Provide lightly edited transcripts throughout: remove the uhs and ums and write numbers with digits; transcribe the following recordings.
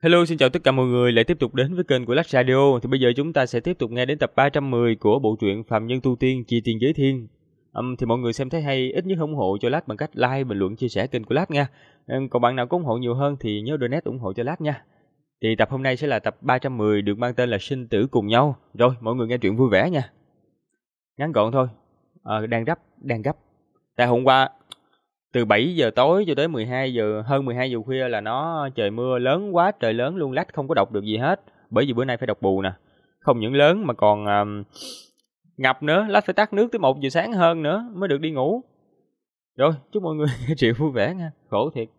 Hello, xin chào tất cả mọi người lại tiếp tục đến với kênh của Lách Radio. Thì bây giờ chúng ta sẽ tiếp tục nghe đến tập 310 của bộ truyện Phàm Nhân Tu Tiên Chi Tiên Giới Thiên. Thì mọi người xem thấy hay ít nhất ủng hộ cho Lách bằng cách like, bình luận, chia sẻ kênh của Lách nha. Còn bạn nào có ủng hộ nhiều hơn thì nhớ donate ủng hộ cho Lách nha. Thì tập hôm nay sẽ là tập 310 được mang tên là Sinh Tử Cùng Nhau. Rồi, mọi người nghe truyện vui vẻ nha. Ngắn gọn thôi. Đang gấp. Tại hôm qua từ 7 giờ tối cho tới 12 giờ, hơn 12 giờ khuya là nó trời mưa lớn quá trời lớn luôn, Lách không có đọc được gì hết. Bởi vì bữa nay phải đọc bù nè. Không những lớn mà còn ngập nữa, Lách phải tắt nước tới 1 giờ sáng hơn nữa mới được đi ngủ. Rồi, chúc mọi người nghe chuyện vui vẻ nha, khổ thiệt.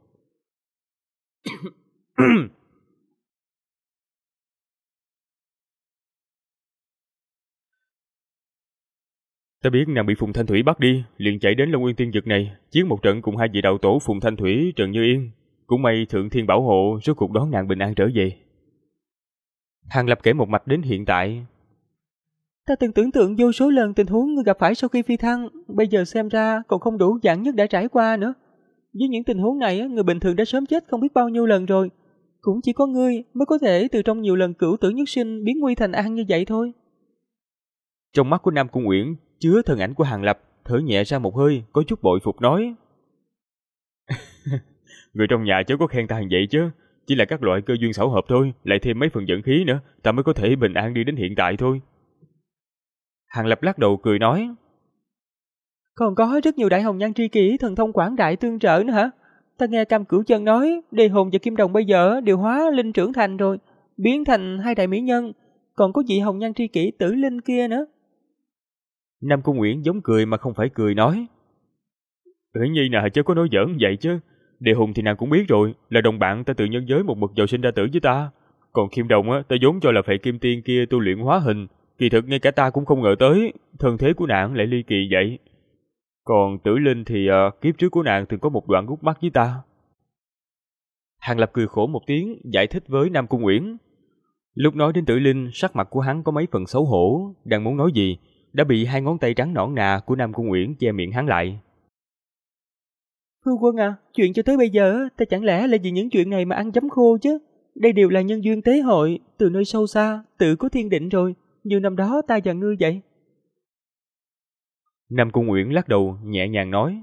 Ta biết nàng bị Phùng Thanh Thủy bắt đi, liền chạy đến Long Nguyên Tiên Dực này, chiến một trận cùng hai vị đạo tổ Phùng Thanh Thủy, Trần Như Yên. Cũng may Thượng Thiên bảo hộ, rốt cuộc đón nàng bình an trở về. Hàng Lập kể một mạch đến hiện tại. Ta từng tưởng tượng vô số lần tình huống ngươi gặp phải sau khi phi thăng, bây giờ xem ra còn không đủ dạng nhất đã trải qua nữa. Với những tình huống này, người bình thường đã sớm chết không biết bao nhiêu lần rồi. Cũng chỉ có ngươi mới có thể từ trong nhiều lần cửu tử nhất sinh biến nguy thành an như vậy thôi. Trong mắt của Nam Cung Uyển chứa thân ảnh của Hàng Lập, thở nhẹ ra một hơi, có chút bội phục nói. Người trong nhà chớ có khen ta như vậy chứ, chỉ là các loại cơ duyên xảo hợp thôi, lại thêm mấy phần vận khí nữa, ta mới có thể bình an đi đến hiện tại thôi. Hàng Lập lắc đầu cười nói. Còn có rất nhiều đại hồng nhan tri kỷ thần thông quảng đại tương trợ nữa hả? Ta nghe Cam Cửu Chân nói, Đề Hồn và Kim Đồng bây giờ đều hóa linh trưởng thành rồi, biến thành hai đại mỹ nhân, còn có vị hồng nhan tri kỷ Tử Linh kia nữa. Nam Cung Uyển giống cười mà không phải cười nói. Uyển Nhi nè, chứ có nói giỡn vậy chứ. Đề Hùng thì nàng cũng biết rồi, là đồng bạn ta tự nhân giới một mực vào sinh ra tử với ta. Còn Kim Đồng á, ta vốn cho là Phệ Kim Tiên kia tu luyện hóa hình, kỳ thực ngay cả ta cũng không ngờ tới, thân thế của nàng lại ly kỳ vậy. Còn Tử Linh thì kiếp trước của nàng từng có một đoạn gút mắt với ta. Hàng Lập cười khổ một tiếng, giải thích với Nam Cung Uyển. Lúc nói đến Tử Linh, sắc mặt của hắn có mấy phần xấu hổ, đang muốn nói gì, đã bị hai ngón tay trắng nõn nà của Nam Cung Uyển che miệng hắn lại. Phu quân à, chuyện cho tới bây giờ, ta chẳng lẽ là vì những chuyện này mà ăn giấm khô chứ? Đây đều là nhân duyên tế hội, từ nơi sâu xa, tự có thiên định rồi, như năm đó ta và ngươi vậy. Nam Cung Uyển lắc đầu, nhẹ nhàng nói.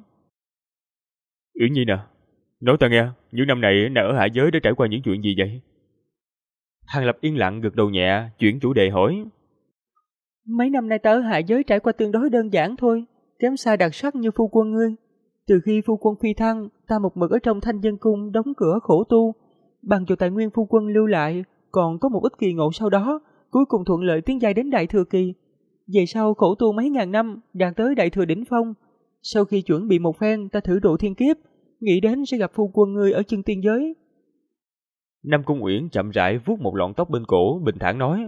Uyển Nhi nè, nói ta nghe, những năm này nàng ở hạ giới đã trải qua những chuyện gì vậy? Hàng Lập yên lặng gật đầu nhẹ, chuyển chủ đề hỏi. Mấy năm nay ta ở hạ giới trải qua tương đối đơn giản thôi, kém xa đặc sắc như phu quân ngươi. Từ khi phu quân phi thăng, ta một mực ở trong Thanh Dân Cung đóng cửa khổ tu, bằng vào tài nguyên phu quân lưu lại, còn có một ít kỳ ngộ sau đó, cuối cùng thuận lợi tiến giai đến đại thừa kỳ. Về sau khổ tu mấy ngàn năm, đạt tới đại thừa đỉnh phong. Sau khi chuẩn bị một phen, ta thử độ thiên kiếp, nghĩ đến sẽ gặp phu quân ngươi ở chân tiên giới. Nam Cung Uyển chậm rãi vuốt một lọn tóc bên cổ, bình thản nói.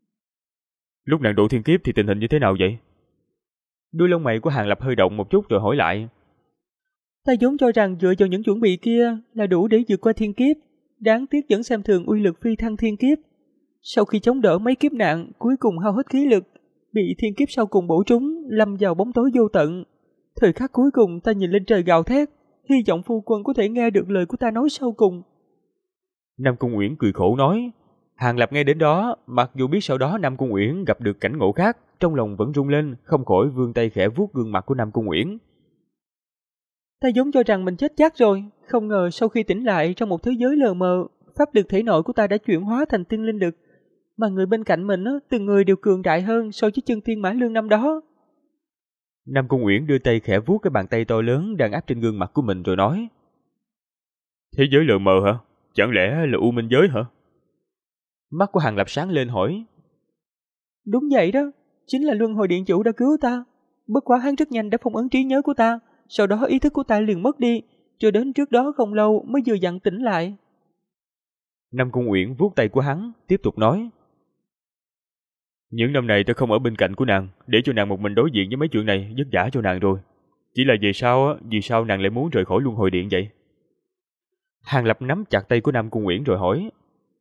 Lúc nàng độ thiên kiếp thì tình hình như thế nào vậy? Đuôi lông mày của Hàng Lập hơi động một chút rồi hỏi lại. Ta vốn cho rằng dựa vào những chuẩn bị kia là đủ để vượt qua thiên kiếp, đáng tiếc vẫn xem thường uy lực phi thăng thiên kiếp. Sau khi chống đỡ mấy kiếp nạn, cuối cùng hao hết khí lực, bị thiên kiếp sau cùng bổ trúng, lâm vào bóng tối vô tận. Thời khắc cuối cùng ta nhìn lên trời gào thét, hy vọng phu quân có thể nghe được lời của ta nói sau cùng. Nam Cung Uyển cười khổ nói. Hàng Lập nghe đến đó, mặc dù biết sau đó Nam Cung Uyển gặp được cảnh ngộ khác, trong lòng vẫn rung lên, không khỏi vươn tay khẽ vuốt gương mặt của Nam Cung Uyển. Ta vốn cho rằng mình chết chắc rồi, không ngờ sau khi tỉnh lại trong một thế giới lờ mờ, pháp lực thể nội của ta đã chuyển hóa thành tiên linh lực, mà người bên cạnh mình từng người đều cường đại hơn so với chân tiên Mã Lương năm đó. Nam Cung Uyển đưa tay khẽ vuốt cái bàn tay to lớn đang áp trên gương mặt của mình rồi nói. Thế giới lờ mờ hả? Chẳng lẽ là U Minh giới hả? Mắt của Hàng Lập sáng lên hỏi. Đúng vậy đó, chính là Luân Hồi Điện Chủ đã cứu ta. Bất quá hắn rất nhanh đã phong ấn trí nhớ của ta, sau đó ý thức của ta liền mất đi, cho đến trước đó không lâu mới vừa dặn tỉnh lại. Nam Cung Uyển vuốt tay của hắn, tiếp tục nói. Những năm này ta không ở bên cạnh của nàng, để cho nàng một mình đối diện với mấy chuyện này vất vả cho nàng rồi. Chỉ là vì sao nàng lại muốn rời khỏi Luân Hồi Điện vậy? Hàng Lập nắm chặt tay của Nam Cung Uyển rồi hỏi.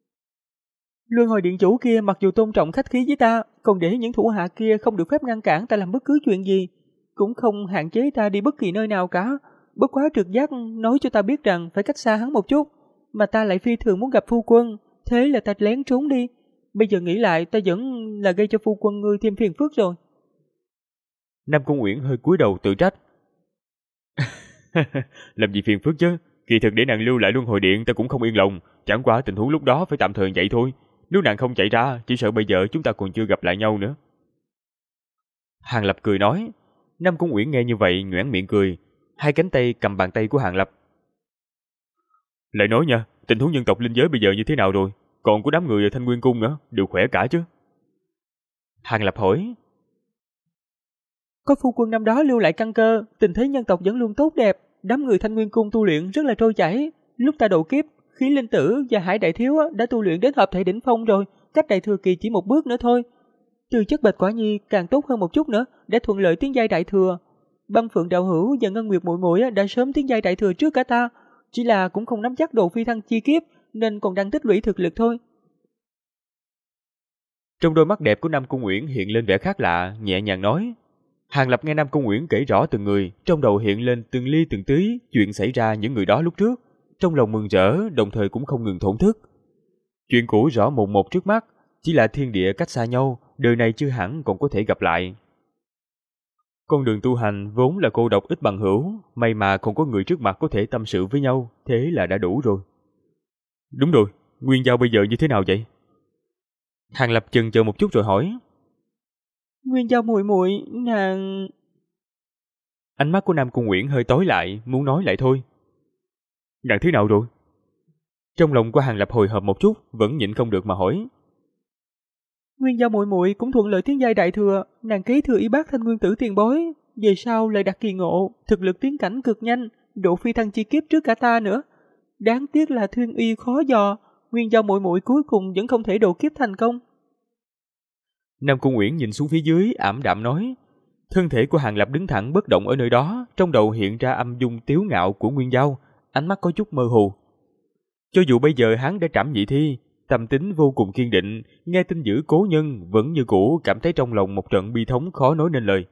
Luân Hồi Điện Chủ kia mặc dù tôn trọng khách khí với ta, còn để những thủ hạ kia không được phép ngăn cản ta làm bất cứ chuyện gì, cũng không hạn chế ta đi bất kỳ nơi nào cả. Bất quá trực giác nói cho ta biết rằng phải cách xa hắn một chút, mà ta lại phi thường muốn gặp phu quân, Thế là ta lén trốn đi. Bây giờ nghĩ lại ta vẫn là gây cho phu quân ngươi thêm phiền phức rồi. Nam Cung Uyển hơi cúi đầu tự trách. Làm gì phiền phức chứ, kỳ thực để nàng lưu lại luân hồi điện ta cũng không yên lòng, chẳng qua tình huống lúc đó phải tạm thời vậy thôi. Nếu nàng không chạy ra, chỉ sợ bây giờ chúng ta còn chưa gặp lại nhau nữa. Hàng Lập cười nói. Nam Cung Uyển nghe như vậy nhoẻn miệng cười, hai cánh tay cầm bàn tay của Hàng Lập. Lại nói nha, tình huống nhân tộc linh giới bây giờ như thế nào rồi? Còn của đám người ở Thanh Nguyên Cung nữa, đều khỏe cả chứ? Hàng Lập hỏi. Có phu quân năm đó lưu lại căn cơ, tình thế nhân tộc vẫn luôn tốt đẹp. Đám người Thanh Nguyên Cung tu luyện rất là trôi chảy. Lúc ta độ kiếp, Khí Linh Tử và Hải Đại Thiếu đã tu luyện đến hợp thể đỉnh phong rồi, cách Đại Thừa Kỳ chỉ một bước nữa thôi. Từ chất Bạch Quả Nhi càng tốt hơn một chút nữa, để thuận lợi tiến giai Đại Thừa. Băng Phượng Đạo Hữu và Ngân Nguyệt Muội Muội đã sớm tiến giai Đại Thừa trước cả ta, chỉ là cũng không nắm chắc độ phi thăng chi kiếp, nên còn đang tích lũy thực lực thôi. Trong đôi mắt đẹp của Nam Cung Uyển hiện lên vẻ khác lạ, nhẹ nhàng nói. Hàng Lập nghe Nam Cung Uyển kể rõ từng người, trong đầu hiện lên từng ly từng tí chuyện xảy ra những người đó lúc trước, trong lòng mừng rỡ, đồng thời cũng không ngừng thổn thức. Chuyện cũ rõ mồn một trước mắt, chỉ là thiên địa cách xa nhau, đời này chưa hẳn còn có thể gặp lại. Con đường tu hành vốn là cô độc ít bằng hữu, may mà còn có người trước mặt có thể tâm sự với nhau, thế là đã đủ rồi. Đúng rồi, Nguyên Giao bây giờ như thế nào vậy? Hàng Lập chần chờ một chút rồi hỏi. Nguyên Giao muội muội, nàng... Ánh mắt của Nam Cung Uyển hơi tối lại, muốn nói lại thôi. Nàng thế nào rồi? Trong lòng của Hàng Lập hồi hộp một chút, vẫn nhịn không được mà hỏi. Nguyên Giao muội muội cũng thuận lợi tiến giai Đại Thừa, nàng kế thừa y bác Thanh Nguyên Tử tiền bối, về sau lại đạt kỳ ngộ, thực lực tiến cảnh cực nhanh, độ phi thăng chi kiếp trước cả ta nữa. Đáng tiếc là Thuyên Uy khó dò, Nguyên Giao muội muội cuối cùng vẫn không thể độ kiếp thành công. Nam Cung Uyển nhìn xuống phía dưới, ảm đạm nói. Thân thể của Hàng Lập đứng thẳng bất động ở nơi đó, trong đầu hiện ra âm dung tiếu ngạo của Nguyên Giao, ánh mắt có chút mơ hồ. Cho dù bây giờ hắn đã trảm nhị thi, tâm tính vô cùng kiên định, nghe tin dữ cố nhân vẫn như cũ cảm thấy trong lòng một trận bi thống khó nói nên lời.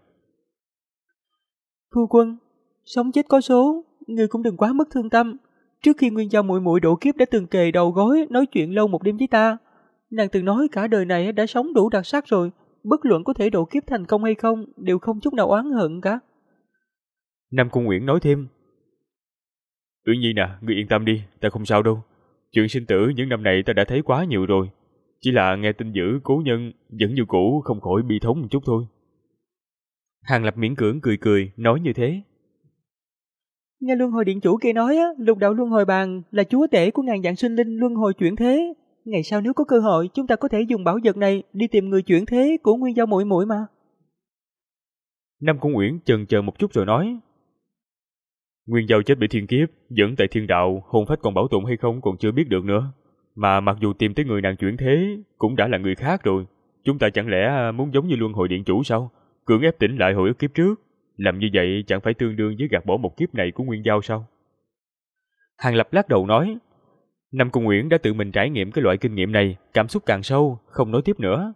Phu quân, sống chết có số, ngươi cũng đừng quá mất thương tâm. Trước khi Nguyên Giao muội muội độ kiếp đã từng kề đầu gối nói chuyện lâu một đêm với ta. Nàng từng nói cả đời này đã sống đủ đặc sắc rồi, bất luận có thể độ kiếp thành công hay không, đều không chút nào oán hận cả. Nam Cung Uyển nói thêm. Uyển Nhi nè, ngươi yên tâm đi, ta không sao đâu. Chuyện sinh tử những năm này ta đã thấy quá nhiều rồi. Chỉ là nghe tin dữ cố nhân vẫn như cũ không khỏi bi thống một chút thôi. Hàng Lập miễn cưỡng cười cười, nói như thế. Nghe Luân Hồi Điện Chủ kia nói, Lục Đạo Luân Hồi Bàn là chúa tể của ngàn vạn sinh linh luân hồi chuyển thế. Ngày sau nếu có cơ hội, chúng ta có thể dùng bảo vật này đi tìm người chuyển thế của Nguyên Giao muội muội mà. Nam Cung Uyển chần chờ một chút rồi nói. Nguyên Giao chết bị thiên kiếp, vẫn tại thiên đạo, hồn phách còn bảo tồn hay không còn chưa biết được nữa. Mà mặc dù tìm tới người nàng chuyển thế, cũng đã là người khác rồi. Chúng ta chẳng lẽ muốn giống như Luân Hồi Điện Chủ sao? Cưỡng ép tỉnh lại hồi ức kiếp trước. Làm như vậy chẳng phải tương đương với gạt bỏ một kiếp này của Nguyên Giao sao? Hàng Lập lắc đầu nói. Nam Cung Uyển đã tự mình trải nghiệm cái loại kinh nghiệm này, cảm xúc càng sâu, không nói tiếp nữa.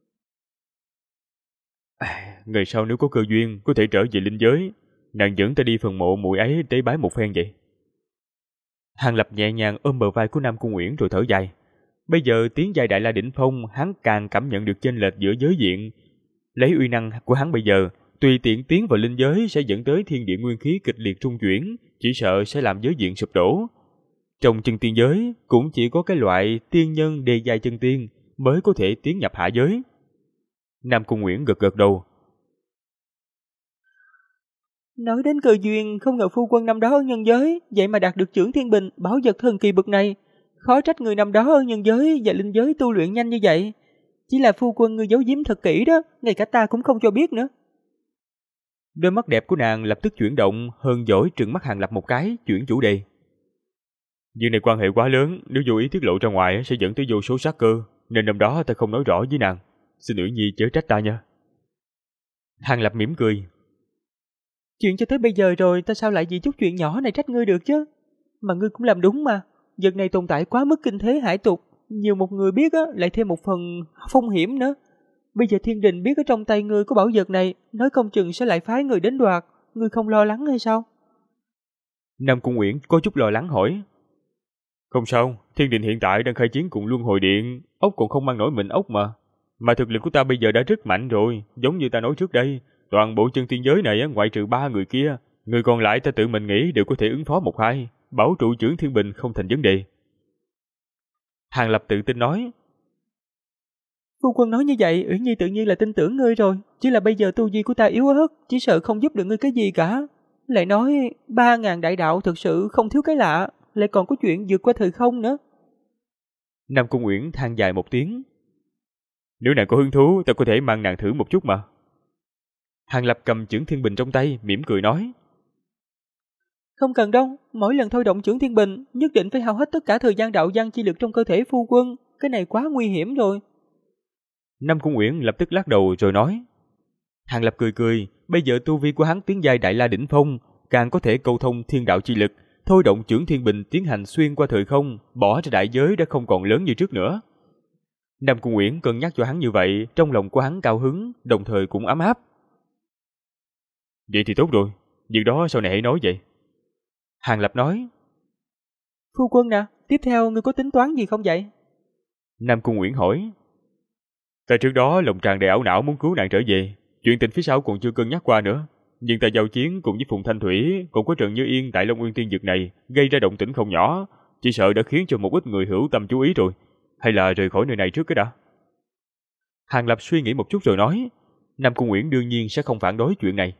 Ngày sau nếu có cơ duyên, có thể trở về linh giới, nàng dẫn ta đi phần mộ muội ấy tế bái một phen vậy. Hàng Lập nhẹ nhàng ôm bờ vai của Nam Cung Uyển rồi thở dài. Bây giờ tiến giai Đại La đỉnh phong, hắn càng cảm nhận được chênh lệch giữa giới diện. Lấy uy năng của hắn bây giờ, tùy tiện tiến vào linh giới sẽ dẫn tới thiên địa nguyên khí kịch liệt trung chuyển, chỉ sợ sẽ làm giới diện sụp đổ. Trong chân tiên giới, cũng chỉ có cái loại tiên nhân đề giai chân tiên mới có thể tiến nhập hạ giới. Nam Cung Uyển gật gật đầu. Nói đến cơ duyên, không ngờ phu quân năm đó ở nhân giới, vậy mà đạt được chưởng thiên bình, bảo vật thần kỳ bậc này. Khó trách người năm đó ở nhân giới và linh giới tu luyện nhanh như vậy. Chỉ là phu quân ngươi giấu giếm thật kỹ đó, ngay cả ta cũng không cho biết nữa. Đôi mắt đẹp của nàng lập tức chuyển động, hờn dỗi trừng mắt Hàng Lập một cái, chuyển chủ đề. Việc này quan hệ quá lớn, nếu vô ý tiết lộ ra ngoài sẽ dẫn tới vô số sát cơ, nên năm đó ta không nói rõ với nàng. Xin Uyển Nhi chớ trách ta nha. Hàng Lập mỉm cười. Chuyện cho tới bây giờ rồi, ta sao lại vì chút chuyện nhỏ này trách ngươi được chứ? Mà ngươi cũng làm đúng mà, vật này tồn tại quá mức kinh thế hải tục, nhiều một người biết lại thêm một phần phong hiểm nữa. Bây giờ thiên đình biết ở trong tay ngươi có bảo vật này, nói không chừng sẽ lại phái người đến đoạt, ngươi không lo lắng hay sao? Nam Cung Uyển có chút lo lắng hỏi. Không sao, thiên đình hiện tại đang khai chiến cùng luân hồi điện, ốc còn không mang nổi mình ốc mà. Mà thực lực của ta bây giờ đã rất mạnh rồi, giống như ta nói trước đây, toàn bộ chân tiên giới này ngoại trừ 3 người kia, người còn lại ta tự mình nghĩ đều có thể ứng phó một hai, bảo trụ trưởng thiên bình không thành vấn đề. Hàng Lập tự tin nói. Phu quân nói như vậy, Uyển Nhi tự nhiên là tin tưởng ngươi rồi, chỉ là bây giờ tu vi của ta yếu ớt, chỉ sợ không giúp được ngươi cái gì cả. Lại nói 3.000 đại đạo thực sự không thiếu cái lạ, lại còn có chuyện vượt qua thời không nữa. Nam Cung Uyển than dài một tiếng. Nếu nàng có hứng thú, ta có thể mang nàng thử một chút mà. Hàng Lập cầm chưởng thiên bình trong tay, mỉm cười nói. Không cần đâu, mỗi lần thôi động chưởng thiên bình, nhất định phải hao hết tất cả thời gian đạo văn chi lực trong cơ thể phu quân, cái này quá nguy hiểm rồi. Nam Cung Uyển lập tức lắc đầu rồi nói. Hàng Lập cười cười, bây giờ tu vi của hắn tiến giai đại la đỉnh phong, càng có thể câu thông thiên đạo chi lực, thôi động chưởng thiên bình tiến hành xuyên qua thời không, bỏ ra đại giới đã không còn lớn như trước nữa. Nam Cung Uyển cân nhắc cho hắn như vậy, trong lòng của hắn cao hứng, đồng thời cũng ấm áp. Vậy thì tốt rồi, việc đó sau này hãy nói vậy. Hàng Lập nói. Phu quân nè, tiếp theo ngươi có tính toán gì không vậy? Nam Cung Uyển hỏi. Ta trước đó lòng tràn đầy ảo não muốn cứu nàng trở về, chuyện tình phía sau còn chưa cân nhắc qua nữa. Nhưng ta giao chiến cùng với Phùng Thanh Thủy, còn có Trần Như Yên tại Long Nguyên Tiên Dực này, gây ra động tĩnh không nhỏ, chỉ sợ đã khiến cho một ít người hữu tâm chú ý rồi. Hay là rời khỏi nơi này trước cái đã? Hàng Lập suy nghĩ một chút rồi nói. Nam Cung Uyển đương nhiên sẽ không phản đối chuyện này.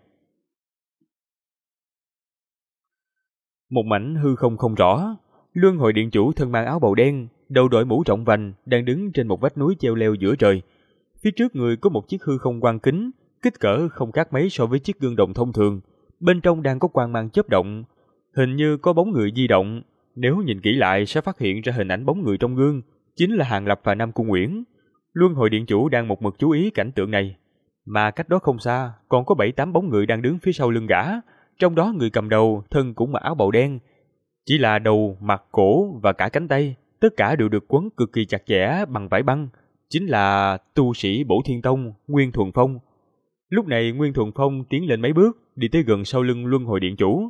Một mảnh hư không không rõ, Luân Hồi Điện Chủ thân mang áo bào đen, đầu đội mũ rộng vành, đang đứng trên một vách núi treo leo giữa trời. Phía trước người có một chiếc hư không quang kính, kích cỡ không khác mấy so với chiếc gương đồng thông thường. Bên trong đang có quang mang chớp động, hình như có bóng người di động. Nếu nhìn kỹ lại sẽ phát hiện ra hình ảnh bóng người trong gương, chính là Hàng Lập và Nam Cung Uyển. Luân Hồi Điện Chủ đang một mực chú ý cảnh tượng này. Mà cách đó không xa, còn có 7-8 bóng người đang đứng phía sau lưng gã. Trong đó người cầm đầu, thân cũng mặc áo bào đen. Chỉ là đầu, mặt, cổ và cả cánh tay, tất cả đều được quấn cực kỳ chặt chẽ bằng vải băng. Chính là tu sĩ Bổ Thiên Tông, Nguyên Thuần Phong. Lúc này Nguyên Thuần Phong tiến lên mấy bước, đi tới gần sau lưng Luân Hồi Điện Chủ.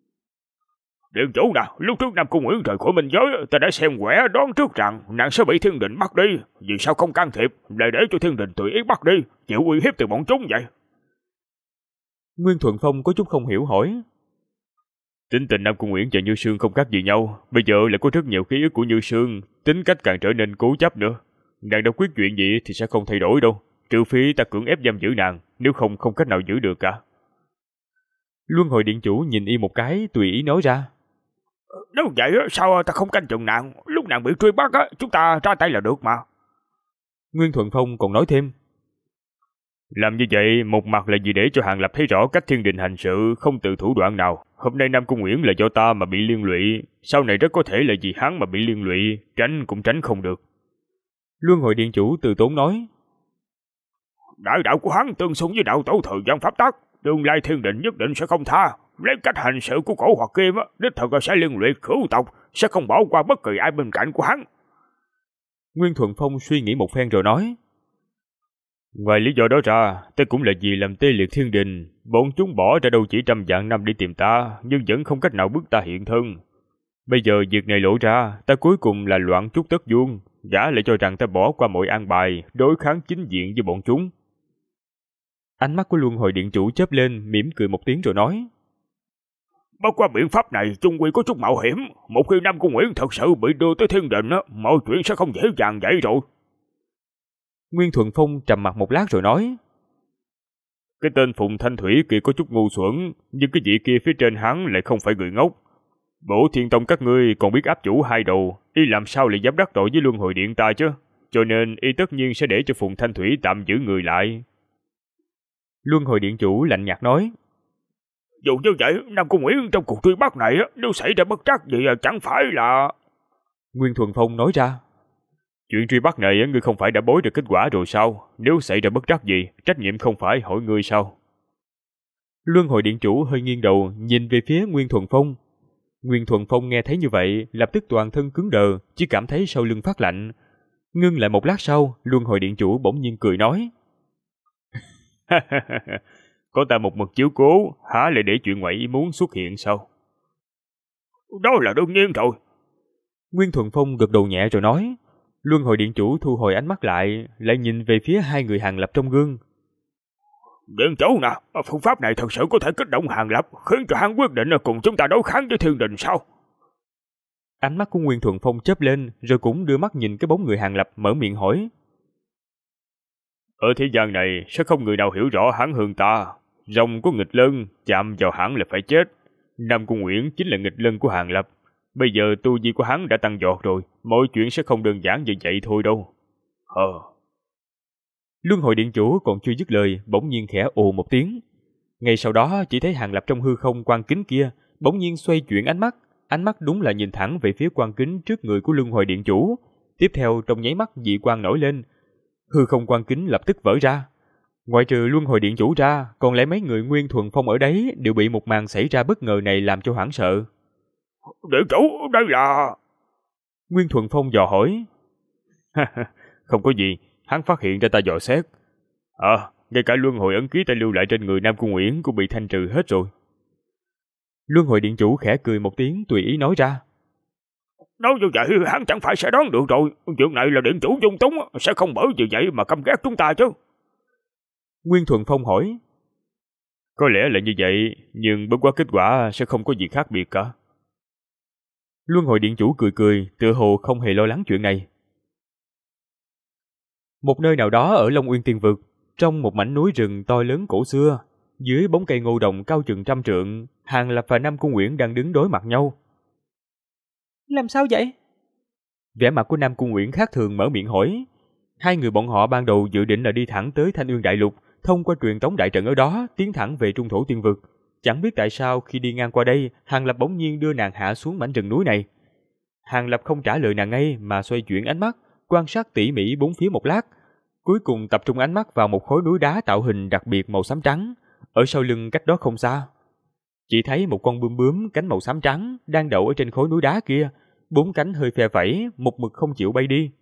Điện chủ nè, lúc trước Nam Cung Uyển rời khỏi minh giới, ta đã xem quẻ đoán trước rằng nàng sẽ bị thiên đình bắt đi. Vì sao không can thiệp, lại để cho thiên đình tùy ý bắt đi, chịu uy hiếp từ bọn chúng vậy? Nguyên Thuần Phong có chút không hiểu hỏi. Tính tình Nam Cung Uyển và Như Sương không khác gì nhau, bây giờ lại có rất nhiều ký ức của Như Sương, tính cách càng trở nên cố chấp nữa. Nàng đã quyết chuyện gì thì sẽ không thay đổi đâu, trừ phi ta cưỡng ép giam giữ nàng, nếu không không cách nào giữ được cả. Luân Hồi Điện Chủ nhìn y một cái, tùy ý nói ra. Nếu vậy sao ta không canh chừng nàng, lúc nàng bị truy bắt chúng ta ra tay là được mà. Nguyên Thuần Phong còn nói thêm. Làm như vậy, một mặt là vì để cho Hàng Lập thấy rõ cách thiên đình hành sự, không từ thủ đoạn nào. Hôm nay Nam Cung Uyển là do ta mà bị liên lụy, sau này rất có thể là vì hắn mà bị liên lụy, tránh cũng tránh không được. Luân Hồi Điện Chủ từ tốn nói. Đại đạo của hắn tương xung với đạo tổ thời gian pháp tắc, tương lai thiên đình nhất định sẽ không tha. Lấy cách hành sự của Cổ Hoặc Kim đích thật sẽ liên lụy cửu tộc, sẽ không bỏ qua bất kỳ ai bên cạnh của hắn. Nguyên Thuần Phong suy nghĩ một phen rồi nói. Ngoài lý do đó ra, ta cũng là vì làm tê liệt thiên đình. Bọn chúng bỏ ra đâu chỉ 100 vạn năm đi tìm ta, nhưng vẫn không cách nào bức ta hiện thân. Bây giờ việc này lộ ra, ta cuối cùng là loạn chút tất vuông. Gã lại cho rằng ta bỏ qua mọi an bài, đối kháng chính diện với bọn chúng. Ánh mắt của Luân Hồi Điện Chủ chớp lên, mỉm cười một tiếng rồi nói. Bất qua biện pháp này chung quy có chút mạo hiểm. Một khi Nam Cung Uyển thật sự bị đưa tới thiên đình, mọi chuyện sẽ không dễ dàng vậy rồi. Nguyên Thuần Phong trầm mặt một lát rồi nói. Cái tên Phùng Thanh Thủy kia có chút ngu xuẩn, nhưng cái vị kia phía trên hắn lại không phải người ngốc. Bổ Thiên Tông các ngươi còn biết áp chủ hai đầu, y làm sao lại dám đắc tội với Luân Hồi Điện ta chứ? Cho nên y tất nhiên sẽ để cho Phùng Thanh Thủy tạm giữ người lại. Luân Hồi Điện Chủ lạnh nhạt nói. Dù như vậy, Nam Cung Uyển trong cuộc truy bắt này nếu xảy ra bất trắc gì chẳng phải là... Nguyên Thuần Phong nói ra. Chuyện truy bắt này ngươi không phải đã bối được kết quả rồi sao? Nếu xảy ra bất trắc gì, trách nhiệm không phải hỏi ngươi sao? Luân Hồi Điện Chủ hơi nghiêng đầu nhìn về phía Nguyên Thuần Phong. Nguyên Thuần Phong nghe thấy như vậy, lập tức toàn thân cứng đờ, chỉ cảm thấy sau lưng phát lạnh. Ngưng lại một lát sau, Luân Hồi Điện Chủ bỗng nhiên cười nói. Có ta một mực chiếu cố, há lại để chuyện ngoại ý muốn xuất hiện sao? Đó là đương nhiên rồi. Nguyên Thuần Phong gật đầu nhẹ rồi nói. Luân hồi điện chủ thu hồi ánh mắt lại nhìn về phía hai người Hàng Lập trong gương. Điện chủ nè, phương pháp này thật sự có thể kích động Hàng Lập, khiến cho hắn quyết định cùng chúng ta đối kháng với thiên đình sao? Ánh mắt của Nguyên Thuần Phong chớp lên, rồi cũng đưa mắt nhìn cái bóng người Hàng Lập, mở miệng hỏi. Ở thế gian này sẽ không người nào hiểu rõ hắn hơn ta. Rồng có nghịch lân, chạm vào hắn là phải chết. Nam Cung Uyển chính là nghịch lân của Hàng Lập. Bây giờ tu vi của hắn đã tăng vọt rồi, mọi chuyện sẽ không đơn giản như vậy thôi đâu. Luân hồi điện chủ còn chưa dứt lời, bỗng nhiên khẽ ồ một tiếng. Ngay sau đó chỉ thấy Hàng Lập trong hư không quan kính kia bỗng nhiên xoay chuyển ánh mắt đúng là nhìn thẳng về phía quan kính trước người của Luân hồi điện chủ. Tiếp theo trong nháy mắt dị quang nổi lên, hư không quan kính lập tức vỡ ra. Ngoại trừ Luân hồi điện chủ ra, còn lẽ mấy người Nguyên Thuần Phong ở đấy đều bị một màn xảy ra bất ngờ này làm cho hoảng sợ. Điện chủ, đây là... Nguyên Thuần Phong dò hỏi. Không có gì, hắn phát hiện ra ta dò xét. Ngay cả luân hồi ấn ký ta lưu lại trên người Nam Cung Uyển cũng bị thanh trừ hết rồi. Luân hồi điện chủ khẽ cười một tiếng tùy ý nói ra. Nói như vậy hắn chẳng phải sẽ đoán được rồi. Chuyện này là điện chủ dung túng, sẽ không bởi vì vậy mà căm ghét chúng ta chứ. Nguyên Thuần Phong hỏi. Có lẽ là như vậy, nhưng bất quá kết quả sẽ không có gì khác biệt cả. Luân hồi điện chủ cười cười, tựa hồ không hề lo lắng chuyện này. Một nơi nào đó ở Long Uyên Tiên Vực, trong một mảnh núi rừng to lớn cổ xưa, dưới bóng cây ngô đồng cao chừng 100 trượng, Hàng Lập và Nam Cung Uyển đang đứng đối mặt nhau. Làm sao vậy? Vẻ mặt của Nam Cung Uyển khác thường mở miệng hỏi. Hai người bọn họ ban đầu dự định là đi thẳng tới Thanh Uyên Đại Lục, thông qua truyền tống đại trận ở đó, tiến thẳng về Trung Thổ Tiên Vực. Chẳng biết tại sao khi đi ngang qua đây, Hàng Lập bỗng nhiên đưa nàng hạ xuống mảnh rừng núi này. Hàng Lập không trả lời nàng ngay mà xoay chuyển ánh mắt, quan sát tỉ mỉ bốn phía một lát, cuối cùng tập trung ánh mắt vào một khối núi đá tạo hình đặc biệt màu xám trắng, ở sau lưng cách đó không xa. Chỉ thấy một con bướm bướm cánh màu xám trắng đang đậu ở trên khối núi đá kia, bốn cánh hơi phe phẩy, một mực không chịu bay đi.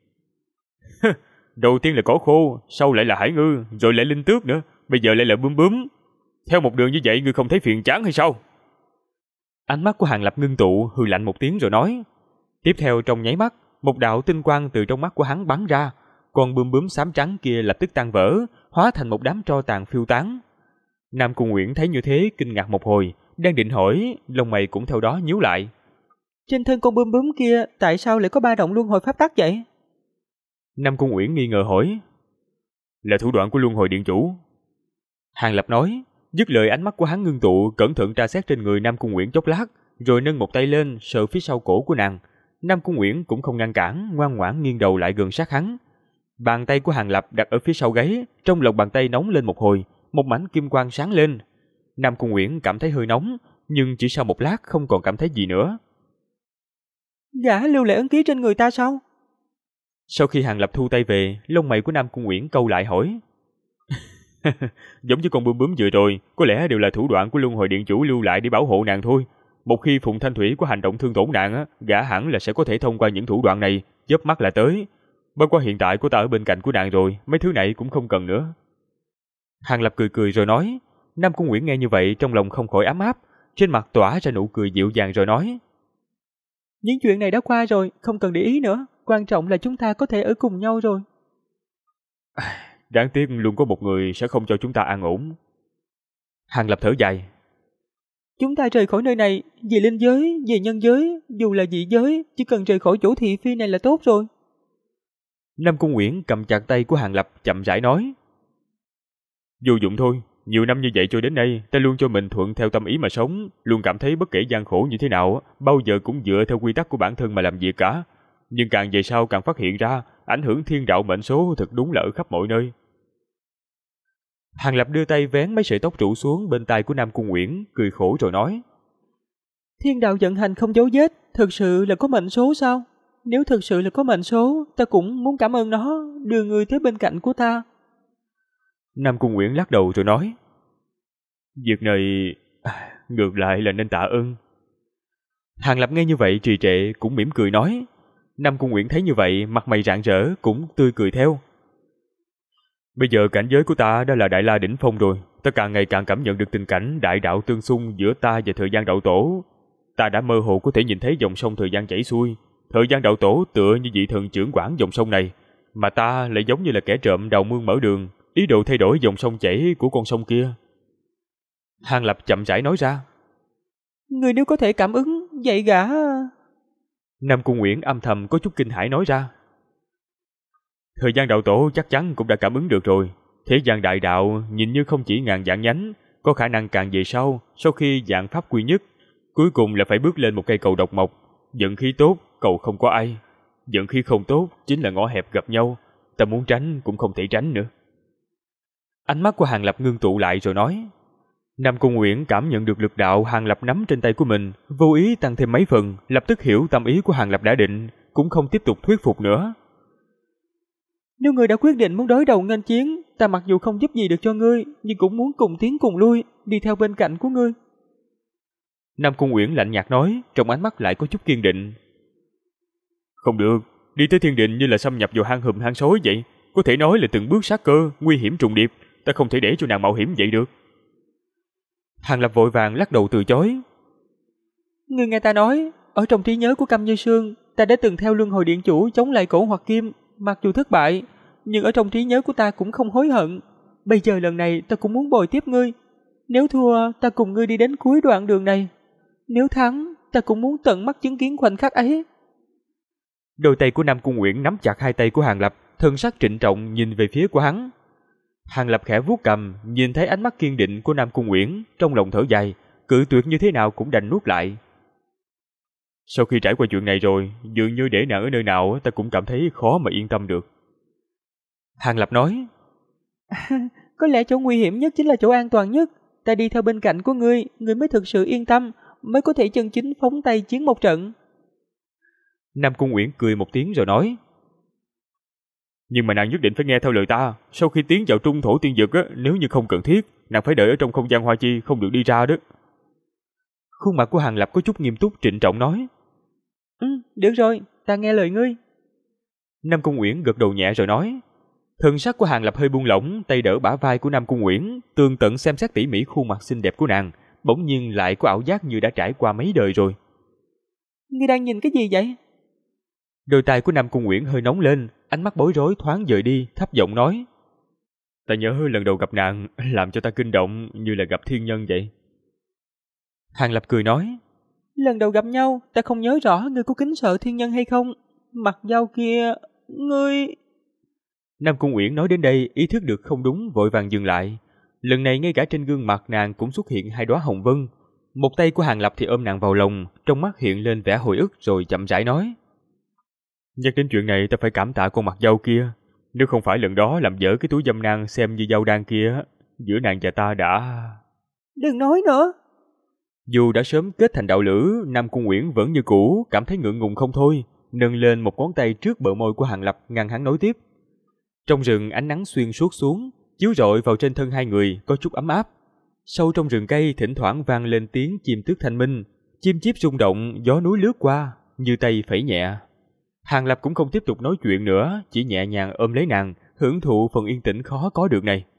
Đầu tiên là cỏ khô, sau lại là hải ngư, rồi lại linh tước nữa, bây giờ lại là bướm bướm. Theo một đường như vậy ngươi không thấy phiền chán hay sao? Ánh mắt của Hàng Lập ngưng tụ, hừ lạnh một tiếng rồi nói. Tiếp theo trong nháy mắt, một đạo tinh quang từ trong mắt của hắn bắn ra, con bướm bướm xám trắng kia lập tức tan vỡ, hóa thành một đám tro tàn phiêu tán. Nam Cung Uyển thấy như thế kinh ngạc một hồi, đang định hỏi, lông mày cũng theo đó nhíu lại. Trên thân con bướm bướm kia tại sao lại có ba động luân hồi pháp tắc vậy? Nam Cung Uyển nghi ngờ hỏi. Là thủ đoạn của luân hồi điện chủ. Hàng Lập nói. Dứt lời ánh mắt của hắn ngưng tụ, cẩn thận tra xét trên người Nam Cung Uyển chốc lát, rồi nâng một tay lên sờ phía sau cổ của nàng. Nam Cung Uyển cũng không ngăn cản, ngoan ngoãn nghiêng đầu lại gần sát hắn. Bàn tay của Hàng Lập đặt ở phía sau gáy, trong lòng bàn tay nóng lên một hồi, một mảnh kim quang sáng lên. Nam Cung Uyển cảm thấy hơi nóng, nhưng chỉ sau một lát không còn cảm thấy gì nữa. Gã lưu lại ấn ký trên người ta sao? Sau khi Hàng Lập thu tay về, lông mày của Nam Cung Uyển câu lại hỏi. Giống như con bướm bướm vừa rồi, có lẽ đều là thủ đoạn của luân hồi điện chủ lưu lại để bảo hộ nàng thôi. Một khi Phụng Thanh Thủy có hành động thương tổn nàng, gã hẳn là sẽ có thể thông qua những thủ đoạn này, chớp mắt là tới. Bất quá hiện tại có ta ở bên cạnh của nàng rồi, mấy thứ này cũng không cần nữa. Hàng Lập cười cười rồi nói. Nam Cung Uyển nghe như vậy trong lòng không khỏi ấm áp, trên mặt tỏa ra nụ cười dịu dàng rồi nói. Những chuyện này đã qua rồi, không cần để ý nữa, quan trọng là chúng ta có thể ở cùng nhau rồi. Đáng tiếc luôn có một người sẽ không cho chúng ta an ổn. Hàng Lập thở dài. Chúng ta rời khỏi nơi này, về linh giới, về nhân giới, dù là dị giới, chỉ cần rời khỏi chỗ thị phi này là tốt rồi. Nam Cung Uyển cầm chặt tay của Hàng Lập chậm rãi nói. Vô dụng thôi, nhiều năm như vậy cho đến nay, ta luôn cho mình thuận theo tâm ý mà sống, luôn cảm thấy bất kể gian khổ như thế nào, bao giờ cũng dựa theo quy tắc của bản thân mà làm việc cả. Nhưng càng về sau càng phát hiện ra, ảnh hưởng thiên đạo mệnh số thật đúng là ở khắp mọi nơi. Hàng Lập đưa tay vén mấy sợi tóc rủ xuống bên tai của Nam Cung Uyển, cười khổ rồi nói. Thiên đạo vận hành không dấu vết, thực sự là có mệnh số sao? Nếu thực sự là có mệnh số, ta cũng muốn cảm ơn nó, đưa người tới bên cạnh của ta. Nam Cung Uyển lắc đầu rồi nói. Việc này ngược lại là nên tạ ơn. Hàng Lập nghe như vậy trì trệ cũng mỉm cười nói. Nam Cung Uyển thấy như vậy, mặt mày rạng rỡ cũng tươi cười theo. Bây giờ cảnh giới của ta đã là Đại La đỉnh phong rồi, ta càng ngày càng cảm nhận được tình cảnh đại đạo tương xung giữa ta và thời gian đạo tổ. Ta đã mơ hồ có thể nhìn thấy dòng sông thời gian chảy xuôi, Thời gian đạo tổ tựa như vị thần trưởng quản dòng sông này, mà ta lại giống như là kẻ trộm đào mương mở đường, ý đồ thay đổi dòng sông chảy của con sông kia. Hàng Lập chậm rãi nói ra. Người nếu có thể cảm ứng, vậy gã... Nam Cung Uyển âm thầm có chút kinh hãi nói ra. Thời gian đạo tổ chắc chắn cũng đã cảm ứng được rồi. Thế gian đại đạo nhìn như không chỉ ngàn vạn nhánh, có khả năng càng về sau khi vạn pháp quy nhất, cuối cùng là phải bước lên một cây cầu độc mộc. Vận khí tốt, cầu không có ai. Vận khí không tốt, chính là ngõ hẹp gặp nhau. Ta muốn tránh cũng không thể tránh nữa. Ánh mắt của Hàng Lập ngưng tụ lại rồi nói. Nam Cung Uyển cảm nhận được lực đạo Hàng Lập nắm trên tay của mình, vô ý tăng thêm mấy phần, lập tức hiểu tâm ý của Hàng Lập đã định, cũng không tiếp tục thuyết phục nữa. Nếu ngươi đã quyết định muốn đối đầu nghênh chiến, ta mặc dù không giúp gì được cho ngươi, nhưng cũng muốn cùng tiến cùng lui, đi theo bên cạnh của ngươi. Nam Cung Uyển lạnh nhạt nói, trong ánh mắt lại có chút kiên định. Không được, đi tới thiên định như là xâm nhập vào hang hùm hang sói vậy, có thể nói là từng bước sát cơ, nguy hiểm trùng điệp, ta không thể để cho nàng mạo hiểm vậy được. Hàng Lập vội vàng lắc đầu từ chối. Ngươi nghe ta nói, ở trong trí nhớ của Cam Như Sương, ta đã từng theo Luân Hồi Điện Chủ chống lại Cổ Hoặc Kim, mặc dù thất bại, nhưng ở trong trí nhớ của ta cũng không hối hận. Bây giờ lần này ta cũng muốn bồi tiếp ngươi. Nếu thua, ta cùng ngươi đi đến cuối đoạn đường này. Nếu thắng, ta cũng muốn tận mắt chứng kiến khoảnh khắc ấy. Đôi tay của Nam Cung Uyển nắm chặt hai tay của Hàng Lập, thân sắc trịnh trọng nhìn về phía của hắn. Hàng Lập khẽ vuốt cằm, nhìn thấy ánh mắt kiên định của Nam Cung Uyển, trong lòng thở dài, cự tuyệt như thế nào cũng đành nuốt lại. Sau khi trải qua chuyện này rồi, dường như để nàng ở nơi nào ta cũng cảm thấy khó mà yên tâm được. Hàng Lập nói. Có lẽ chỗ nguy hiểm nhất chính là chỗ an toàn nhất. Ta đi theo bên cạnh của ngươi, ngươi mới thực sự yên tâm, mới có thể chân chính phóng tay chiến một trận. Nam Cung Uyển cười một tiếng rồi nói. Nhưng mà nàng nhất định phải nghe theo lời ta. Sau khi tiến vào trung thổ tiên dực, nếu như không cần thiết, nàng phải đợi ở trong không gian hoa chi, không được đi ra đó. Khuôn mặt của Hàng Lập có chút nghiêm túc trịnh trọng nói. Được rồi, ta nghe lời ngươi. Nam Cung Uyển gật đầu nhẹ rồi nói. Thần sắc của Hàng Lập hơi buông lỏng, tay đỡ bả vai của Nam Cung Uyển, tường tận xem xét tỉ mỉ khuôn mặt xinh đẹp của nàng, bỗng nhiên lại có ảo giác như đã trải qua mấy đời rồi. Ngươi đang nhìn cái gì vậy? Đôi tai của Nam Cung Uyển hơi nóng lên, ánh mắt bối rối thoáng dời đi, thấp giọng nói. Ta nhớ lần đầu gặp nàng, làm cho ta kinh động như là gặp thiên nhân vậy. Hàng Lập cười nói. Lần đầu gặp nhau, ta không nhớ rõ ngươi có kính sợ thiên nhân hay không. Mặt dao kia, ngươi... Nam Cung Uyển nói đến đây, ý thức được không đúng, vội vàng dừng lại. Lần này ngay cả trên gương mặt nàng cũng xuất hiện hai đóa hồng vân. Một tay của Hàng Lập thì ôm nàng vào lòng, trong mắt hiện lên vẻ hồi ức rồi chậm rãi nói. Nhắc đến chuyện này ta phải cảm tạ con mặt dâu kia. Nếu không phải lần đó làm dở cái túi dâm nang xem như dâu đan kia, giữa nàng và ta đã... Đừng nói nữa. Dù đã sớm kết thành đạo lữ, Nam Cung Uyển vẫn như cũ, cảm thấy ngượng ngùng không thôi, nâng lên một ngón tay trước bờ môi của Hàng Lập ngăn hắn nói tiếp. Trong rừng ánh nắng xuyên suốt xuống, chiếu rọi vào trên thân hai người có chút ấm áp. Sâu trong rừng cây thỉnh thoảng vang lên tiếng chim tước thanh minh, chim chíp rung động, gió núi lướt qua, như tay phẩy nhẹ. Hàng Lập cũng không tiếp tục nói chuyện nữa, chỉ nhẹ nhàng ôm lấy nàng, hưởng thụ phần yên tĩnh khó có được này.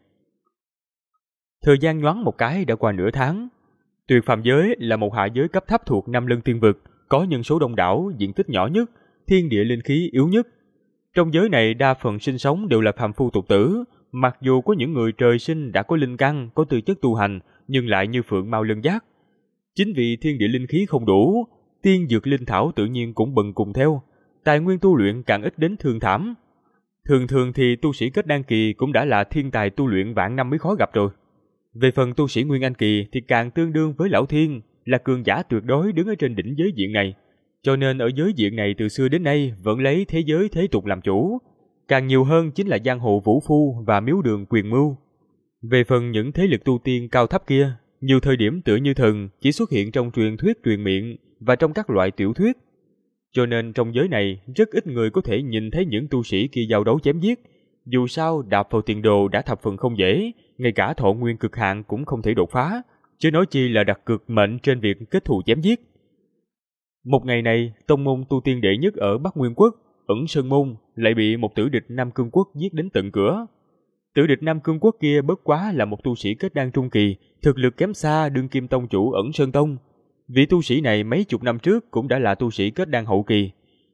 Thời gian nhoáng một cái đã qua nửa tháng. Tuyệt phàm giới là một hạ giới cấp thấp thuộc Năm Lân Tiên Vực, có nhân số đông đảo, diện tích nhỏ nhất, thiên địa linh khí yếu nhất. Trong giới này đa phần sinh sống đều là phàm phu tục tử, mặc dù có những người trời sinh đã có linh căn, có tư chất tu hành, nhưng lại như phượng mao lân giác. Chính vì thiên địa linh khí không đủ, tiên dược linh thảo tự nhiên cũng bần cùng theo, tài nguyên tu luyện càng ít đến thương thảm. Thường thường thì tu sĩ kết đan kỳ cũng đã là thiên tài tu luyện vạn năm mới khó gặp rồi. Về phần tu sĩ nguyên anh kỳ thì càng tương đương với lão thiên, là cường giả tuyệt đối đứng ở trên đỉnh giới diện này. Cho nên ở giới diện này từ xưa đến nay vẫn lấy thế giới thế tục làm chủ, càng nhiều hơn chính là giang hồ vũ phu và miếu đường quyền mưu. Về phần những thế lực tu tiên cao thấp kia, nhiều thời điểm tựa như thần chỉ xuất hiện trong truyền thuyết truyền miệng và trong các loại tiểu thuyết. Cho nên trong giới này rất ít người có thể nhìn thấy những tu sĩ kia giao đấu chém giết. Dù sao đạp vào tiền đồ đã thập phần không dễ, ngay cả thọ nguyên cực hạn cũng không thể đột phá, chứ nói chi là đặt cược mệnh trên việc kết thù chém giết. Một ngày này, tông môn tu tiên đệ nhất ở Bắc Nguyên Quốc, Ẩn Sơn Môn, lại bị một tử địch Nam Cương Quốc giết đến tận cửa. Tử địch Nam Cương Quốc kia bất quá là một tu sĩ kết đan trung kỳ, thực lực kém xa đương kim tông chủ Ẩn Sơn Tông. Vị tu sĩ này mấy chục năm trước cũng đã là tu sĩ kết đan hậu kỳ.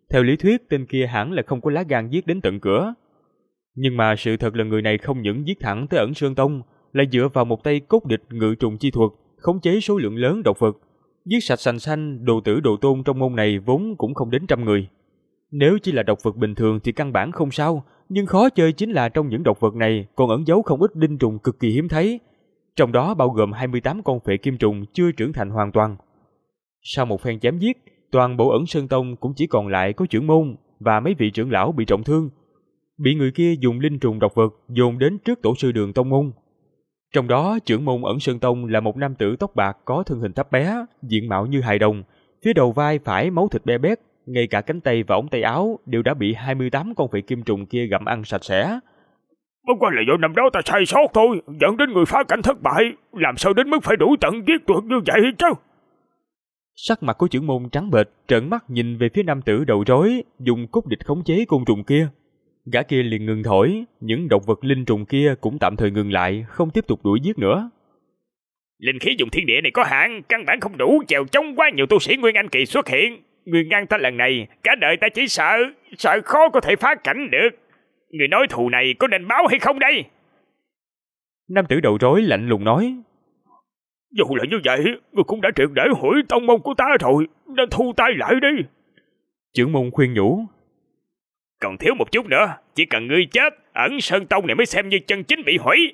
Theo lý thuyết, tên kia hẳn là không có lá gan giết đến tận cửa. Nhưng mà sự thật là người này không những giết thẳng tới Ẩn Sơn Tông, lại dựa vào một tay cốt địch ngự trùng chi thuật, khống chế số lượng lớn độc vật. Giết sạch sành xanh, đồ tử đồ tôn trong môn này vốn cũng không đến 100 người. Nếu chỉ là độc vật bình thường thì căn bản không sao, nhưng khó chơi chính là trong những độc vật này còn ẩn giấu không ít linh trùng cực kỳ hiếm thấy. Trong đó bao gồm 28 con phệ kim trùng chưa trưởng thành hoàn toàn. Sau một phen chém giết, toàn bộ Ẩn Sơn Tông cũng chỉ còn lại có trưởng môn và mấy vị trưởng lão bị trọng thương. Bị người kia dùng linh trùng độc vật dồn đến trước tổ sư đường tông môn. Trong đó trưởng môn Ẩn Sơn Tông là một nam tử tóc bạc có thân hình thấp bé, diện mạo như hài đồng, phía đầu vai phải máu thịt be bét, ngay cả cánh tay và ống tay áo đều đã bị 28 con phệ kim trùng kia gặm ăn sạch sẽ. Bất qua là do năm đó ta sai sót thôi, dẫn đến người phá cảnh thất bại, làm sao đến mức phải đủ tận giết tuyệt như vậy chứ? Sắc mặt của trưởng môn trắng bệch, trợn mắt nhìn về phía nam tử đầu rối, dùng cốt địch khống chế côn trùng kia. Gã kia liền ngừng thổi, những độc vật linh trùng kia cũng tạm thời ngừng lại, không tiếp tục đuổi giết nữa. Linh khí dùng thiên địa này có hạn, căn bản không đủ chèo chống quá nhiều tu sĩ Nguyên Anh kỳ xuất hiện. Người ngăn ta lần này, cả đời ta chỉ sợ khó có thể phá cảnh được. Người nói thù này có nên báo hay không đây? Nam tử đầu rối lạnh lùng nói. Dù là như vậy, người cũng đã triệt để hủy tông môn của ta rồi, nên thu tay lại đi. Trưởng môn khuyên nhủ. Còn thiếu một chút nữa, chỉ cần ngươi chết, Ẩn Sơn Tông này mới xem như chân chính bị hủy.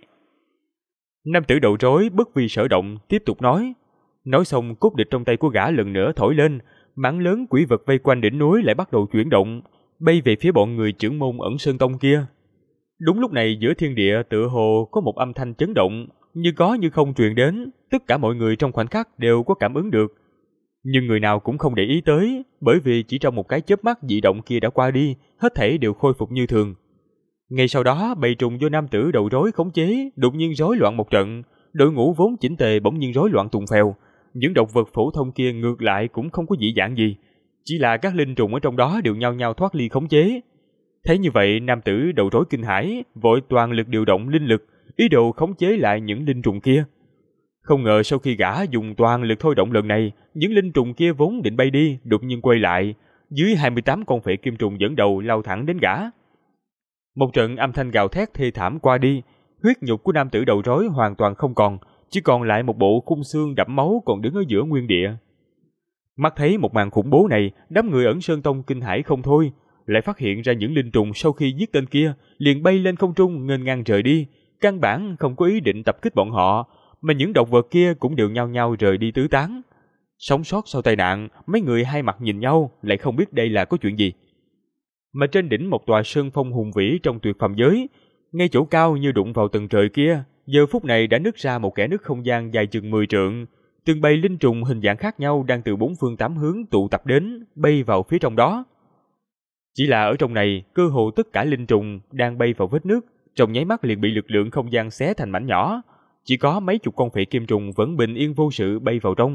Nam tử đầu rối bất vi sở động, tiếp tục nói. Nói xong, cốt địch trong tay của gã lần nữa thổi lên, mảng lớn quỷ vật vây quanh đỉnh núi lại bắt đầu chuyển động, bay về phía bọn người trưởng môn Ẩn Sơn Tông kia. Đúng lúc này giữa thiên địa tựa hồ có một âm thanh chấn động, như có như không truyền đến, tất cả mọi người trong khoảnh khắc đều có cảm ứng được. Nhưng người nào cũng không để ý tới, bởi vì chỉ trong một cái chớp mắt dị động kia đã qua đi, hết thảy đều khôi phục như thường. Ngay sau đó, bầy trùng do nam tử đầu rối khống chế, đột nhiên rối loạn một trận, đội ngũ vốn chỉnh tề bỗng nhiên rối loạn tùng phèo. Những độc vật phổ thông kia ngược lại cũng không có dị dạng gì, chỉ là các linh trùng ở trong đó đều nhao nhao thoát ly khống chế. Thấy như vậy, nam tử đầu rối kinh hãi, vội toàn lực điều động linh lực, ý đồ khống chế lại những linh trùng kia. Không ngờ sau khi gã dùng toàn lực thôi động lần này, những linh trùng kia vốn định bay đi, đột nhiên quay lại, dưới 28 con phệ kim trùng dẫn đầu lao thẳng đến gã. Một trận âm thanh gào thét thê thảm qua đi, huyết nhục của nam tử đầu rối hoàn toàn không còn, chỉ còn lại một bộ khung xương đẫm máu còn đứng ở giữa nguyên địa. Mắt thấy một màn khủng bố này, đám người Ẩn Sơn Tông kinh hãi không thôi, lại phát hiện ra những linh trùng sau khi giết tên kia liền bay lên không trung nghênh ngang rời đi, căn bản không có ý định tập kích bọn họ, mà những độc vật kia cũng đều nhao nhao rời đi tứ tán. Sống sót sau tai nạn, mấy người hai mặt nhìn nhau, lại không biết đây là có chuyện gì. Mà trên đỉnh một tòa sơn phong hùng vĩ trong tuyệt phẩm giới, ngay chỗ cao như đụng vào tầng trời kia, giờ phút này đã nứt ra một kẽ nứt không gian dài chừng 10 trượng, từng bầy linh trùng hình dạng khác nhau đang từ bốn phương tám hướng tụ tập đến, bay vào phía trong đó. Chỉ là ở trong này, cơ hồ tất cả linh trùng đang bay vào vết nước, trong nháy mắt liền bị lực lượng không gian xé thành mảnh nhỏ, chỉ có mấy chục con phệ kim trùng vẫn bình yên vô sự bay vào trong.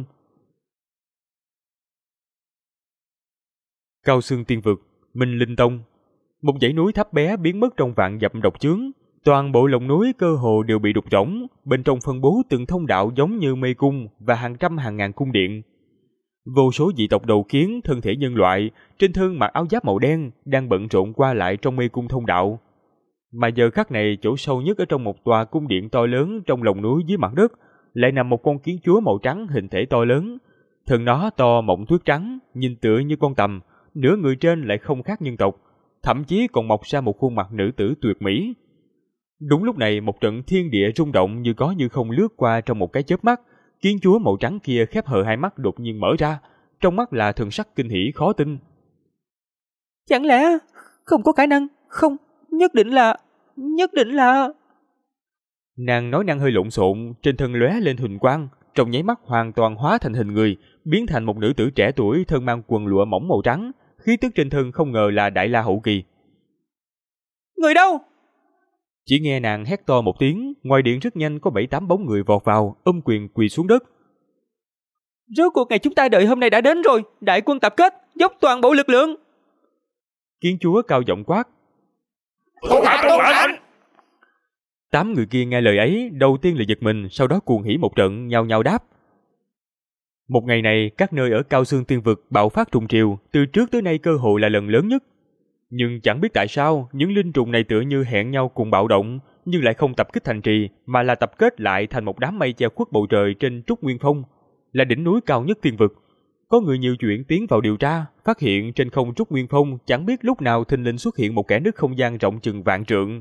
Cao Xương Tiên Vực, Minh Linh Tông. Một dãy núi thấp bé biến mất trong vạn dặm độc chướng, toàn bộ lòng núi cơ hồ đều bị đục rỗng, bên trong phân bố từng thông đạo giống như mê cung và hàng trăm hàng ngàn cung điện. Vô số dị tộc đầu kiến, thân thể nhân loại, trên thân mặc áo giáp màu đen, đang bận rộn qua lại trong mê cung thông đạo. Mà giờ khắc này, chỗ sâu nhất ở trong một tòa cung điện to lớn trong lòng núi dưới mặt đất, lại nằm một con kiến chúa màu trắng hình thể to lớn. Thân nó to mọng tuyết trắng, nhìn tựa như con tầm, nửa người trên lại không khác nhân tộc, thậm chí còn mọc ra một khuôn mặt nữ tử tuyệt mỹ. Đúng lúc này, một trận thiên địa rung động như có như không lướt qua trong một cái chớp mắt, kiến chúa màu trắng kia khép hờ hai mắt đột nhiên mở ra, trong mắt là thần sắc kinh hỉ khó tin. Chẳng lẽ không có khả năng? Không, nhất định là... Nàng nói năng hơi lộn xộn, trên thân lóe lên huỳnh quang, trong nháy mắt hoàn toàn hóa thành hình người, biến thành một nữ tử trẻ tuổi thân mang quần lụa mỏng màu trắng, khí tức trên thân không ngờ là Đại La hậu kỳ. Người đâu? Chỉ nghe nàng hét to một tiếng, ngoài điện rất nhanh có 7-8 bóng người vọt vào, ôm quyền quỳ xuống đất. Rốt cuộc ngày chúng ta đợi hôm nay đã đến rồi, đại quân tập kết, dốc toàn bộ lực lượng. Kiến chúa cao giọng quát. Thuộc hạ tuân lệnh. 8 người kia nghe lời ấy, đầu tiên là giật mình, sau đó cuồng hỉ một trận, nhao nhao đáp. Một ngày này, các nơi ở Cao Xương Tiên Vực bạo phát trùng triều, từ trước tới nay cơ hội là lần lớn nhất. Nhưng chẳng biết tại sao, những linh trùng này tựa như hẹn nhau cùng bạo động, nhưng lại không tập kích thành trì, mà là tập kết lại thành một đám mây che khuất bầu trời trên Trúc Nguyên Phong, là đỉnh núi cao nhất tiên vực. Có người nhiều chuyện tiến vào điều tra, phát hiện trên không Trúc Nguyên Phong chẳng biết lúc nào thình lình xuất hiện một kẽ nứt không gian rộng chừng vạn trượng.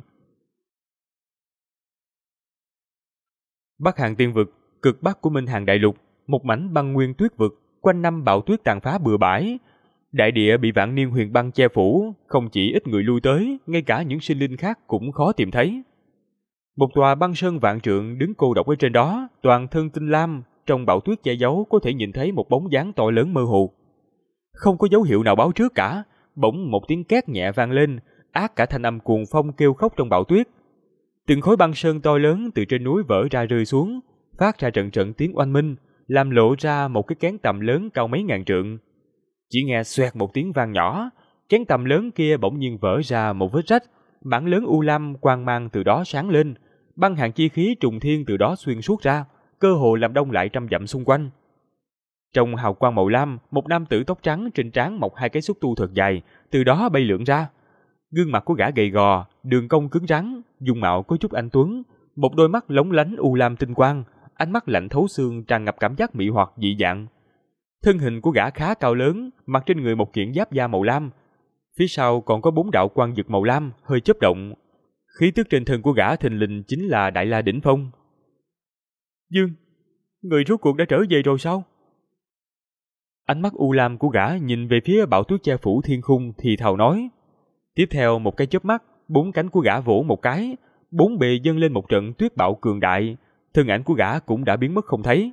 Bắc Hàn Tiên Vực, cực bắc của Minh Hàn Đại Lục, một mảnh băng nguyên tuyết vực, quanh năm bão tuyết tàn phá bừa bãi. Đại địa bị vạn niên huyền băng che phủ, không chỉ ít người lui tới, ngay cả những sinh linh khác cũng khó tìm thấy. Một tòa băng sơn vạn trượng đứng cô độc ở trên đó, toàn thân tinh lam, trong bão tuyết che giấu có thể nhìn thấy một bóng dáng to lớn mơ hồ. Không có dấu hiệu nào báo trước cả, bỗng một tiếng két nhẹ vang lên, át cả thanh âm cuồng phong kêu khóc trong bão tuyết. Từng khối băng sơn to lớn từ trên núi vỡ ra rơi xuống, phát ra trận trận tiếng oanh minh, làm lộ ra một cái kén tầm lớn cao mấy ngàn trượng. Chỉ nghe xoẹt một tiếng vang nhỏ, kén tầm lớn kia bỗng nhiên vỡ ra một vết rách, mảng lớn u lam quang mang từ đó sáng lên, băng hàn chi khí trùng thiên từ đó xuyên suốt ra, cơ hồ làm đông lại trăm dặm xung quanh. Trong hào quang màu lam, một nam tử tóc trắng trên trán mọc hai cái xúc tu thật dài, từ đó bay lượn ra. Gương mặt của gã gầy gò, đường cong cứng rắn, dung mạo có chút anh tuấn, một đôi mắt lóng lánh u lam tinh quang, ánh mắt lạnh thấu xương tràn ngập cảm giác mị hoặc dị dạng. Thân hình của gã khá cao lớn, mặc trên người một kiện giáp da màu lam, phía sau còn có 4 đạo quang dực màu lam hơi chớp động. Khí tức trên thân của gã thình lình chính là Đại La đỉnh phong. Dương, người rốt cuộc đã trở về rồi sao? Ánh mắt u lam của gã nhìn về phía bão tuyết che phủ thiên khung thì thào nói. Tiếp theo một cái chớp mắt, 4 cánh của gã vỗ một cái, 4 bề dâng lên một trận tuyết bão cường đại, thân ảnh của gã cũng đã biến mất không thấy.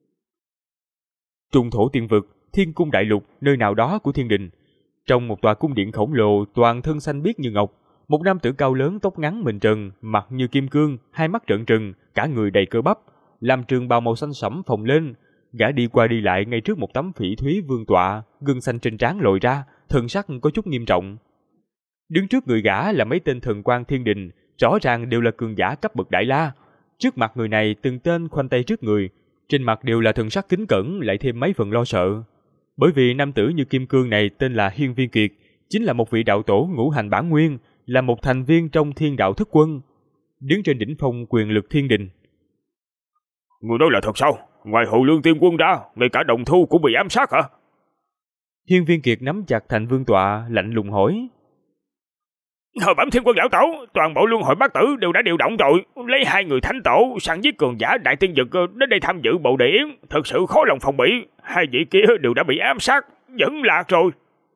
Trung thổ tiên vực, thiên cung đại lục, nơi nào đó của thiên đình, trong một tòa cung điện khổng lồ toàn thân xanh biếc như ngọc, một nam tử cao lớn tóc ngắn mình trần, mặt như kim cương, hai mắt trợn trừng, cả người đầy cơ bắp, làm trường bào màu xanh sẫm phồng lên. Gã đi qua đi lại ngay trước một tấm phỉ thúy vương tọa, gân xanh trên trán lồi ra, thần sắc có chút nghiêm trọng. Đứng trước người gã là mấy tên thần quan thiên đình, rõ ràng đều là cường giả cấp bậc Đại La. Trước mặt người này từng tên khoanh tay trước người, trên mặt đều là thần sắc kính cẩn, lại thêm mấy phần lo sợ. Bởi vì nam tử như kim cương này tên là Hiên Viên Kiệt, chính là một vị đạo tổ ngũ hành bản nguyên, là một thành viên trong Thiên Đạo Thức Quân, đứng trên đỉnh phong quyền lực thiên đình. Người nói là thật sao? Ngoài Hậu Lương Tiên Quân ra, ngay cả đồng thu cũng bị ám sát hả? Hiên Viên Kiệt nắm chặt thành vương tọa, lạnh lùng hỏi. Hồi bẩm Thiên Quân lão tổ, toàn bộ luân hồi bát tử đều đã điều động rồi, lấy 2 người thánh tổ săn giết cường giả đại tiên vực đến đây tham dự bầu địa yến, thật sự khó lòng phòng bị. 2 vị kia đều đã bị ám sát, vẫn lạc rồi.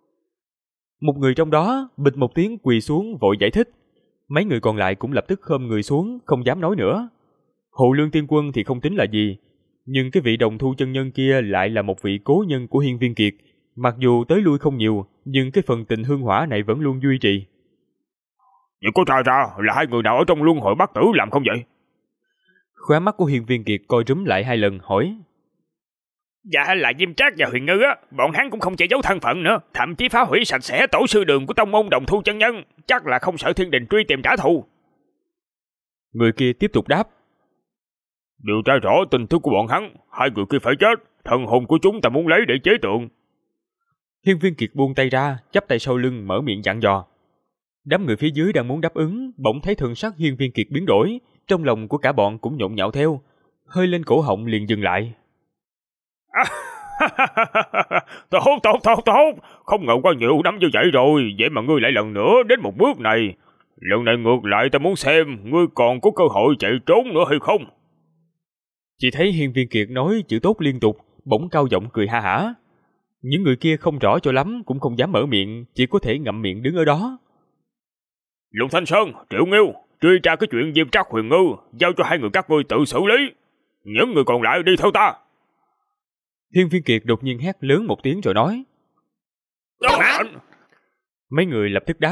Một người trong đó bịch một tiếng quỳ xuống vội giải thích. Mấy người còn lại cũng lập tức khom người xuống, không dám nói nữa. Hộ Lương Tiên Quân thì không tính là gì, nhưng cái vị đồng thu chân nhân kia lại là một vị cố nhân của Hiên Viên Kiệt. Mặc dù tới lui không nhiều, nhưng cái phần tình hương hỏa này vẫn luôn duy trì. Nhưng có tra ra là 2 người nào ở trong luân hồi bát tử làm không vậy? Khóe mắt của Hiên Viên Kiệt coi rúm lại 2 lần hỏi. Dạ là Diêm Trác và Huyền Ngư á, bọn hắn cũng không che giấu thân phận nữa, thậm chí phá hủy sạch sẽ tổ sư đường của tông môn đồng thu chân nhân, chắc là không sợ thiên đình truy tìm trả thù. Người kia tiếp tục đáp. Điều tra rõ tin tức của bọn hắn, 2 người kia phải chết, thần hồn của chúng ta muốn lấy để chế tượng. Hiên Viên Kiệt buông tay ra, chắp tay sau lưng mở miệng dặn dò. Đám người phía dưới đang muốn đáp ứng, bỗng thấy thần sắc Hiên Viên Kiệt biến đổi, trong lòng của cả bọn cũng nhộn nhạo theo, hơi lên cổ họng liền dừng lại. Tốt, không ngờ qua nhiều năm như vậy rồi, vậy mà ngươi lại lần nữa đến một bước này. Lần này ngược lại ta muốn xem ngươi còn có cơ hội chạy trốn nữa hay không. Chỉ thấy Hiên Viên Kiệt nói chữ tốt liên tục, bỗng cao giọng cười ha hả. Những người kia không rõ cho lắm, cũng không dám mở miệng, chỉ có thể ngậm miệng đứng ở đó. Lục Thanh Sơn, Triệu Nghiêu, truy tra cái chuyện Diêm Trác Huyền Ngư, giao cho 2 người các ngươi tự xử lý. Những người còn lại đi theo ta. Hiên Viên Kiệt đột nhiên hét lớn một tiếng rồi nói. Mấy người lập tức đáp.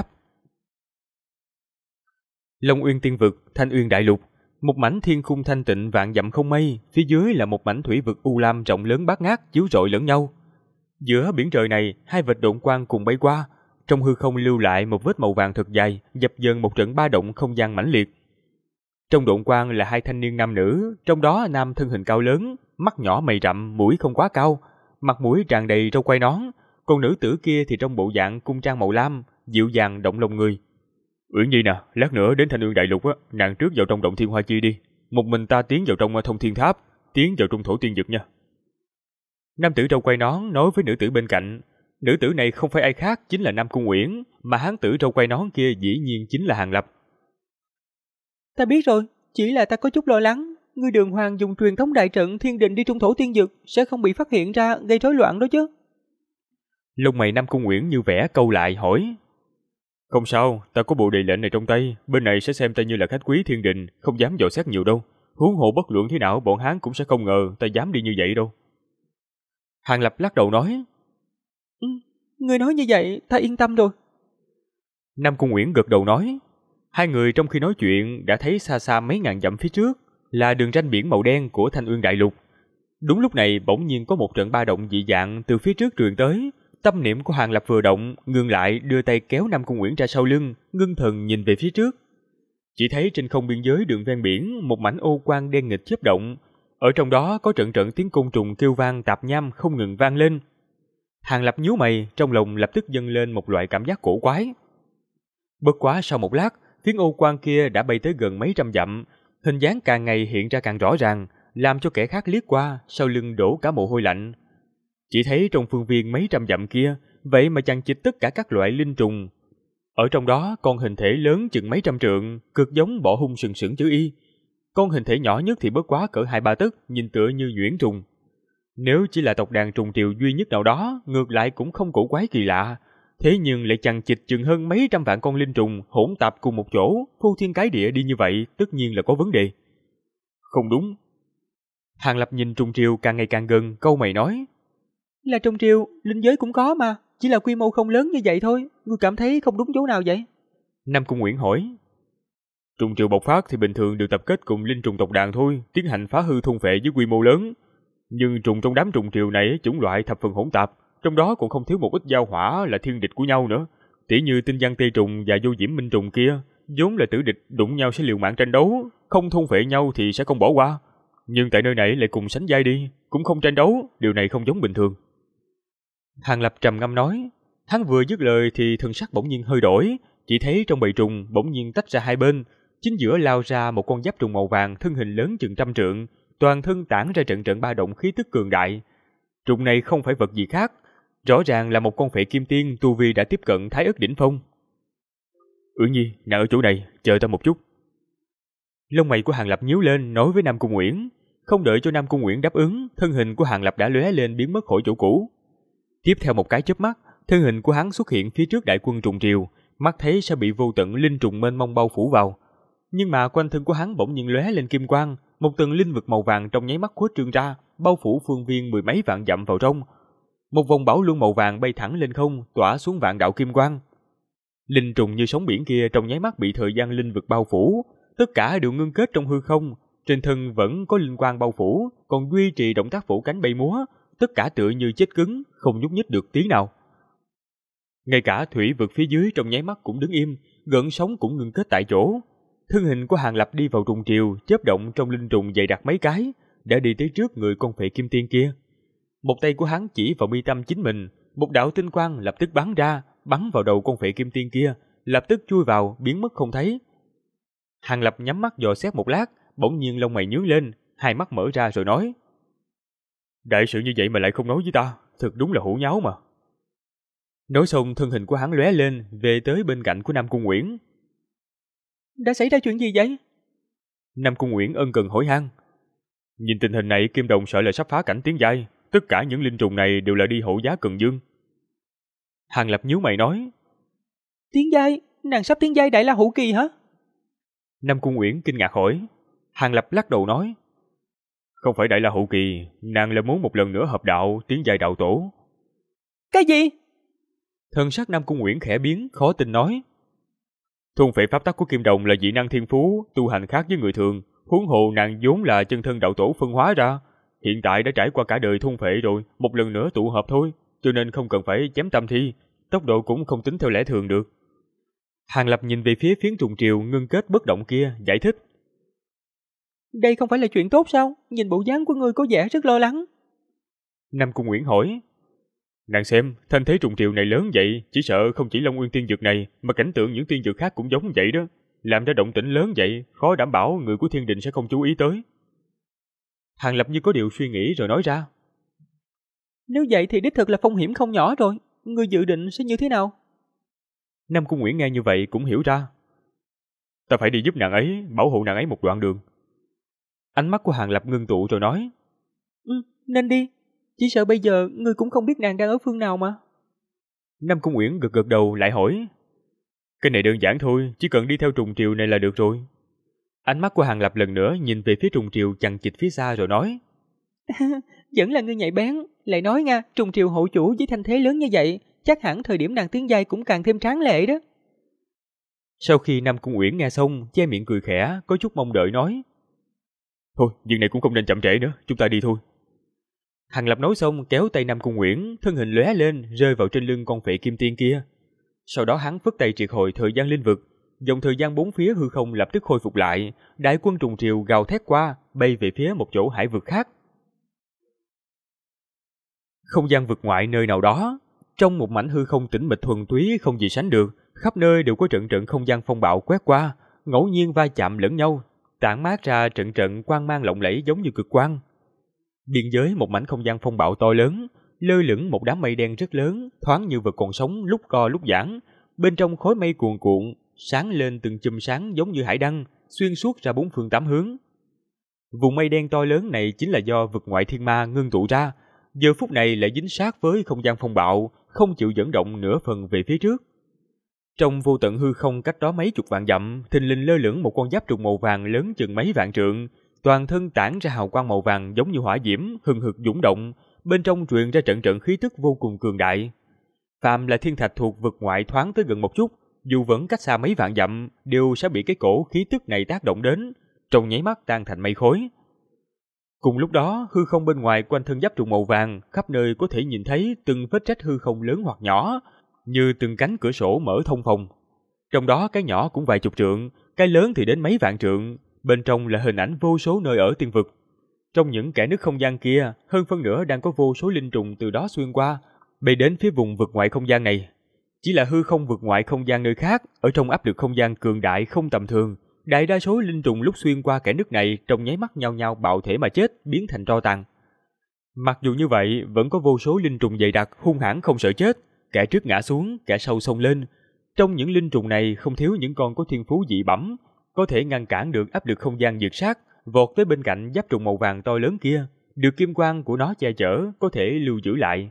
Long Uyên Tiên Vực, Thanh Uyên Đại Lục, một mảnh thiên khung thanh tịnh vạn dặm không mây, phía dưới là một mảnh thủy vực u lam rộng lớn bát ngát chiếu rọi lẫn nhau. Giữa biển trời này, 2 vệt độn quang cùng bay qua, trong hư không lưu lại một vết màu vàng thật dài, dập dờn một trận ba động không gian mãnh liệt. Trong độn quang là hai thanh niên nam nữ, trong đó nam thân hình cao lớn, mắt nhỏ mày rậm, mũi không quá cao, mặt mũi tràn đầy râu quai nón, còn nữ tử kia thì trong bộ dạng cung trang màu lam, dịu dàng động lòng người. Uyển Nhi nè, lát nữa đến Thanh Ương Đại Lục á, nàng trước vào trong động Thiên Hoa Chi đi, một mình ta tiến vào trong Thông Thiên Tháp, tiến vào trung thổ tiên dực nha. Nam tử râu quai nón nói với nữ tử bên cạnh. Nữ tử này không phải ai khác chính là Nam Cung Uyển, mà hán tử râu quai nón kia dĩ nhiên chính là Hàn Lập. Ta biết rồi, chỉ là ta có chút lo lắng. Ngươi Đường Hoàng dùng truyền thống đại trận thiên định đi trung thổ tiên dực sẽ không bị phát hiện ra gây rối loạn đó chứ. Lông mày Nam Cung Uyển như vẽ câu lại hỏi. Không sao, ta có bộ đề lệnh này trong tay, bên này sẽ xem ta như là khách quý thiên đình, không dám dò xét nhiều đâu. Huống hộ bất luận thế nào bọn hắn cũng sẽ không ngờ ta dám đi như vậy đâu. Hàn Lập lắc đầu nói. Ngươi nói như vậy, ta yên tâm rồi. Nam Cung Uyển gật đầu nói. Hai người trong khi nói chuyện đã thấy xa xa mấy ngàn dặm phía trước là đường ranh biển màu đen của Thanh Ương Đại Lục. Đúng lúc này bỗng nhiên có một trận ba động dị dạng từ phía trước truyền tới. Tâm niệm của Hàn Lập vừa động, ngừng lại đưa tay kéo Nam Cung Uyển ra sau lưng, ngưng thần nhìn về phía trước. Chỉ thấy trên không biên giới đường ven biển một mảnh ô quang đen nghịch chớp động, ở trong đó có trận trận tiếng côn trùng kêu vang tạp nham không ngừng vang lên. Hàn Lập nhíu mày, trong lòng lập tức dâng lên một loại cảm giác cổ quái. Bất quá sau một lát, phiến ô quang kia đã bay tới gần mấy trăm dặm, hình dáng càng ngày hiện ra càng rõ ràng, làm cho kẻ khác liếc qua, sau lưng đổ cả mồ hôi lạnh. Chỉ thấy trong phương viên mấy trăm dặm kia, vậy mà chằng chịt tất cả các loại linh trùng. Ở trong đó, con hình thể lớn chừng mấy trăm trượng, cực giống bọ hung sừng sững chữ Y. Con hình thể nhỏ nhất thì bất quá cỡ 2-3 tấc, nhìn tựa như nhuyễn trùng. Nếu chỉ là tộc đàn trùng triều duy nhất nào đó, ngược lại cũng không cổ quái kỳ lạ. Thế nhưng lại chằng chịt chừng hơn mấy trăm vạn con linh trùng hỗn tạp cùng một chỗ, phô thiên cái địa đi như vậy, tất nhiên là có vấn đề. Không đúng. Hàn Lập nhìn trùng triều càng ngày càng gần, câu mày nói. Là trùng triều, linh giới cũng có mà, chỉ là quy mô không lớn như vậy thôi, ngươi cảm thấy không đúng chỗ nào vậy? Nam Cung Uyển hỏi. Trùng triều bộc phát thì bình thường được tập kết cùng linh trùng tộc đàn thôi, tiến hành phá hư thôn phệ với quy mô lớn. Nhưng trùng trong đám trùng triều này chủng loại thập phần hỗn tạp, trong đó còn không thiếu một ít giao hỏa là thiên địch của nhau nữa. Tỉ như tinh văn tê trùng và vô diễm minh trùng kia, vốn là tử địch, đụng nhau sẽ liều mạng tranh đấu, không thôn phệ nhau thì sẽ không bỏ qua. Nhưng tại nơi này lại cùng sánh vai đi, cũng không tranh đấu, điều này không giống bình thường. Hàn Lập trầm ngâm nói. Hắn vừa dứt lời thì thần sắc bỗng nhiên hơi đổi, chỉ thấy trong bầy trùng bỗng nhiên tách ra hai bên, chính giữa lao ra một con giáp trùng màu vàng thân hình lớn chừng 100 trượng, toàn thân tản ra trận trận ba động khí tức cường đại. Trùng này không phải vật gì khác, rõ ràng là một con phệ kim tiên tu vi đã tiếp cận Thái Ức đỉnh phong. Uyển Nhi, nàng ở chỗ này, chờ ta một chút. Lông mày của Hàn Lập nhíu lên nói với Nam Cung Uyển. Không đợi cho Nam Cung Uyển đáp ứng, thân hình của Hàn Lập đã lóe lên biến mất khỏi chỗ cũ. Tiếp theo một cái chớp mắt, thân hình của hắn xuất hiện phía trước đại quân trùng triều, mắt thấy sẽ bị vô tận linh trùng mênh mông bao phủ vào. Nhưng mà quanh thân của hắn bỗng nhiên lóe lên kim quang, một tầng linh vực màu vàng trong nháy mắt khuếch trương ra, bao phủ phương viên 10 mấy vạn dặm vào trong. Một vòng bảo luân màu vàng bay thẳng lên không, tỏa xuống vạn đạo kim quang. Linh trùng như sóng biển kia trong nháy mắt bị thời gian linh vực bao phủ, tất cả đều ngưng kết trong hư không, trên thân vẫn có linh quang bao phủ, còn duy trì động tác vỗ cánh bay múa, tất cả tựa như chết cứng, không nhúc nhích được tí nào. Ngay cả thủy vực phía dưới trong nháy mắt cũng đứng im, gợn sóng cũng ngưng kết tại chỗ. Thân hình của Hàn Lập đi vào trùng triều, chớp động trong linh trùng dày đặc mấy cái, đã đi tới trước người con phệ kim tiên kia. Một tay của hắn chỉ vào mi tâm chính mình, một đạo tinh quang lập tức bắn ra, bắn vào đầu con phệ kim tiên kia, lập tức chui vào, biến mất không thấy. Hàn Lập nhắm mắt dò xét một lát, bỗng nhiên lông mày nhướng lên, hai mắt mở ra rồi nói. Đại sự như vậy mà lại không nói với ta, thật đúng là hổ nháo mà. Nói xong thân hình của hắn lóe lên, về tới bên cạnh của Nam Cung Uyển. Đã xảy ra chuyện gì vậy? Nam Cung Uyển ân cần hỏi han. Nhìn tình hình này Kim Đồng sợ là sắp phá cảnh tiến giai, tất cả những linh trùng này đều là đi hộ giá Cần Dương. Hàn Lập nhíu mày nói. Tiến giai? Nàng sắp tiến giai Đại La Hữu Kỳ hả? Nam Cung Uyển kinh ngạc hỏi. Hàn Lập lắc đầu nói. Không phải Đại La Hữu Kỳ, nàng là muốn một lần nữa hợp đạo, tiến giai đạo tổ. Cái gì? Thân sắc Nam Cung Uyển khẽ biến, khó tin nói. Thôn phệ pháp tắc của Kim Đồng là dị năng thiên phú, tu hành khác với người thường, huống hồ nàng vốn là chân thân đạo tổ phân hóa ra, hiện tại đã trải qua cả đời thôn phệ rồi, một lần nữa tụ hợp thôi, cho nên không cần phải chém tâm thi, tốc độ cũng không tính theo lẽ thường được. Hàn Lập nhìn về phía phiến trùng triều ngưng kết bất động kia, giải thích. Đây không phải là chuyện tốt sao? Nhìn bộ dáng của ngươi có vẻ rất lo lắng. Nam Cung Uyển hỏi. Nàng xem, thanh thế trùng triều này lớn vậy, chỉ sợ không chỉ Long Nguyên tiên dược này, mà cảnh tượng những tiên dược khác cũng giống vậy đó. Làm ra động tĩnh lớn vậy, khó đảm bảo người của thiên đình sẽ không chú ý tới. Hàng Lập như có điều suy nghĩ rồi nói ra. Nếu vậy thì đích thực là phong hiểm không nhỏ rồi. Ngươi dự định sẽ như thế nào? Nam Cung Uyển nghe như vậy cũng hiểu ra. Ta phải đi giúp nàng ấy, bảo hộ nàng ấy một đoạn đường. Ánh mắt của Hàng Lập ngưng tụ rồi nói. Nên đi. Chỉ sợ bây giờ ngươi cũng không biết nàng đang ở phương nào mà. Nam Cung Uyển gật gật đầu lại hỏi. Cái này đơn giản thôi, chỉ cần đi theo trùng triều này là được rồi. Ánh mắt của Hàng Lập lần nữa nhìn về phía trùng triều chằng chịt phía xa rồi nói. Vẫn là ngươi nhạy bén. Lại nói nha, trùng triều hộ chủ với thanh thế lớn như vậy, chắc hẳn thời điểm nàng tiến giai cũng càng thêm tráng lệ đó. Sau khi Nam Cung Uyển nghe xong, che miệng cười khẽ, có chút mong đợi nói. Thôi, việc này cũng không nên chậm trễ nữa, chúng ta đi thôi. Hàng Lập nói xong kéo tay Nam Cung Uyển, thân hình lóe lên, rơi vào trên lưng con phệ kim tiên kia. Sau đó hắn phất tay triệt hồi thời gian linh vực, dòng thời gian bốn phía hư không lập tức khôi phục lại, đại quân trùng triều gào thét qua, bay về phía một chỗ hải vực khác. Không gian vực ngoại nơi nào đó, trong một mảnh hư không tĩnh mịch thuần túy không gì sánh được, khắp nơi đều có trận trận không gian phong bạo quét qua, ngẫu nhiên va chạm lẫn nhau, tản mát ra trận trận quang mang lộng lẫy giống như cực quang. Biên giới một mảnh không gian phong bạo to lớn, lơ lửng một đám mây đen rất lớn, thoáng như vật còn sống lúc co lúc giãn. Bên trong khối mây cuồn cuộn, sáng lên từng chùm sáng giống như hải đăng, xuyên suốt ra bốn phương tám hướng. Vùng mây đen to lớn này chính là do vực ngoại thiên ma ngưng tụ ra, giờ phút này lại dính sát với không gian phong bạo, không chịu dẫn động nửa phần về phía trước. Trong vô tận hư không cách đó mấy chục vạn dặm, thình lình lơ lửng một con giáp trùng màu vàng lớn chừng mấy vạn trượng, toàn thân tản ra hào quang màu vàng giống như hỏa diễm, hừng hực dũng động, bên trong truyền ra trận trận khí tức vô cùng cường đại. Phàm là thiên thạch thuộc vực ngoại thoáng tới gần một chút, dù vẫn cách xa mấy vạn dặm, đều sẽ bị cái cổ khí tức này tác động đến, trong nháy mắt tan thành mây khói. Cùng lúc đó, hư không bên ngoài quanh thân giáp trùng màu vàng, khắp nơi có thể nhìn thấy từng vết rách hư không lớn hoặc nhỏ, như từng cánh cửa sổ mở thông phòng. Trong đó cái nhỏ cũng vài chục trượng, cái lớn thì đến mấy vạn trượng, bên trong là hình ảnh vô số nơi ở tiên vực. Trong những kẽ nứt không gian kia, hơn phân nửa đang có vô số linh trùng từ đó xuyên qua, bay đến phía vùng vực ngoại không gian này. Chỉ là hư không vực ngoại không gian nơi khác, ở trong áp lực không gian cường đại không tầm thường, đại đa số linh trùng lúc xuyên qua kẽ nứt này trong nháy mắt nhao nhao bạo thể mà chết, biến thành tro tàn. Mặc dù như vậy, vẫn có vô số linh trùng dày đặc hung hãn không sợ chết, kẻ trước ngã xuống, kẻ sau xông lên. Trong những linh trùng này không thiếu những con có thiên phú dị bẩm, có thể ngăn cản được áp lực không gian diệt sát, vọt tới bên cạnh giáp trùng màu vàng to lớn kia, được kim quang của nó che chở, có thể lưu giữ lại.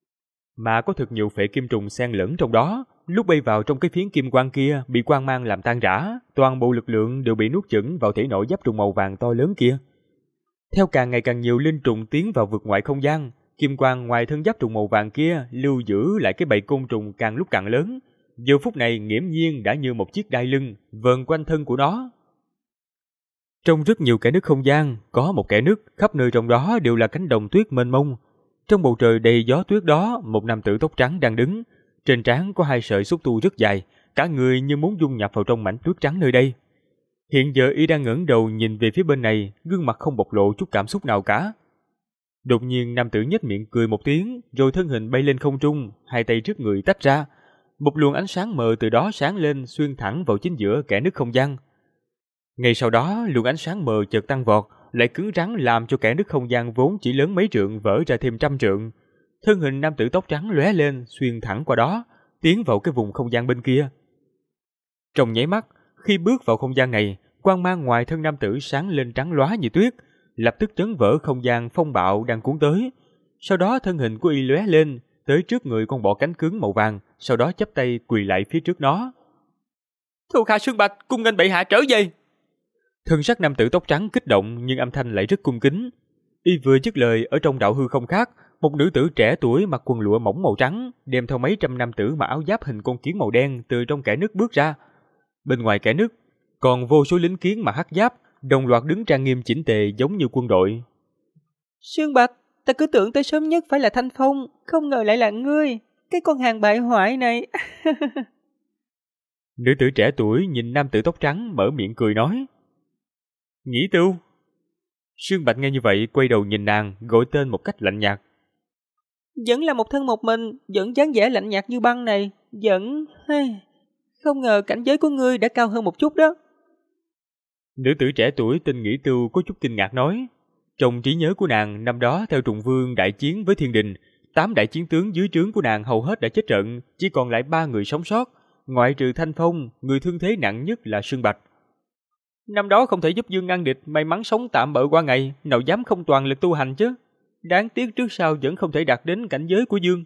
Mà có thực nhiều phệ kim trùng xen lẫn trong đó, lúc bay vào trong cái phiến kim quang kia bị quang mang làm tan rã, toàn bộ lực lượng đều bị nuốt chửng vào thể nội giáp trùng màu vàng to lớn kia. Theo càng ngày càng nhiều linh trùng tiến vào vực ngoại không gian, kim quang ngoài thân giáp trùng màu vàng kia lưu giữ lại cái bầy côn trùng càng lúc càng lớn. Giờ phút này nghiễm nhiên đã như một chiếc đai lưng vờn quanh thân của nó. Trong rất nhiều kẽ nứt không gian, có một kẽ nứt, khắp nơi trong đó đều là cánh đồng tuyết mênh mông. Trong bầu trời đầy gió tuyết đó, một nam tử tóc trắng đang đứng. Trên trán có hai sợi xúc tu rất dài, cả người như muốn dung nhập vào trong mảnh tuyết trắng nơi đây. Hiện giờ y đang ngẩng đầu nhìn về phía bên này, gương mặt không bộc lộ chút cảm xúc nào cả. Đột nhiên nam tử nhếch miệng cười một tiếng, rồi thân hình bay lên không trung, hai tay trước người tách ra. Một luồng ánh sáng mờ từ đó sáng lên xuyên thẳng vào chính giữa kẽ nứt không gian. Ngay sau đó, luồng ánh sáng mờ chợt tăng vọt, lại cứng rắn làm cho kẽ nứt không gian vốn chỉ lớn mấy trượng vỡ ra thêm trăm trượng. Thân hình nam tử tóc trắng lóe lên, xuyên thẳng qua đó, tiến vào cái vùng không gian bên kia. Trong nháy mắt, khi bước vào không gian này, quang mang ngoài thân nam tử sáng lên trắng lóa như tuyết, lập tức chấn vỡ không gian phong bạo đang cuốn tới. Sau đó thân hình của y lóe lên, tới trước người con bọ cánh cứng màu vàng, sau đó chắp tay quỳ lại phía trước nó. Thuộc hạ Sương Bạch, cung nghênh bệ hạ trở về. Thân sắc nam tử tóc trắng kích động nhưng âm thanh lại rất cung kính. Y vừa dứt lời, ở trong đạo hư không khác, một nữ tử trẻ tuổi mặc quần lụa mỏng màu trắng, đem theo mấy trăm nam tử mặc áo giáp hình con kiến màu đen từ trong kẽ nứt bước ra. Bên ngoài kẽ nứt, còn vô số lính kiến mặc hắc giáp, đồng loạt đứng trang nghiêm chỉnh tề giống như quân đội. Sương Bạch, ta cứ tưởng tới sớm nhất phải là Thanh Phong, không ngờ lại là ngươi, cái con hàng bại hoại này. Nữ tử trẻ tuổi nhìn nam tử tóc trắng mở miệng cười nói. Nhĩ Tưu, Sương Bạch nghe như vậy quay đầu nhìn nàng, gọi tên một cách lạnh nhạt. Vẫn là một thân một mình, vẫn dáng vẻ lạnh nhạt như băng này, vẫn... Không ngờ cảnh giới của ngươi đã cao hơn một chút đó. Nữ tử trẻ tuổi tên Nghĩ Tưu có chút kinh ngạc nói. Trong trí nhớ của nàng, năm đó theo Trùng Vương đại chiến với Thiên Đình, 8 đại chiến tướng dưới trướng của nàng hầu hết đã chết trận, chỉ còn lại 3 người sống sót, ngoại trừ Thanh Phong, người thương thế nặng nhất là Sương Bạch. Năm đó không thể giúp Dương ngăn địch, may mắn sống tạm bợ qua ngày, nào dám không toàn lực tu hành chứ. Đáng tiếc trước sau vẫn không thể đạt đến cảnh giới của Dương.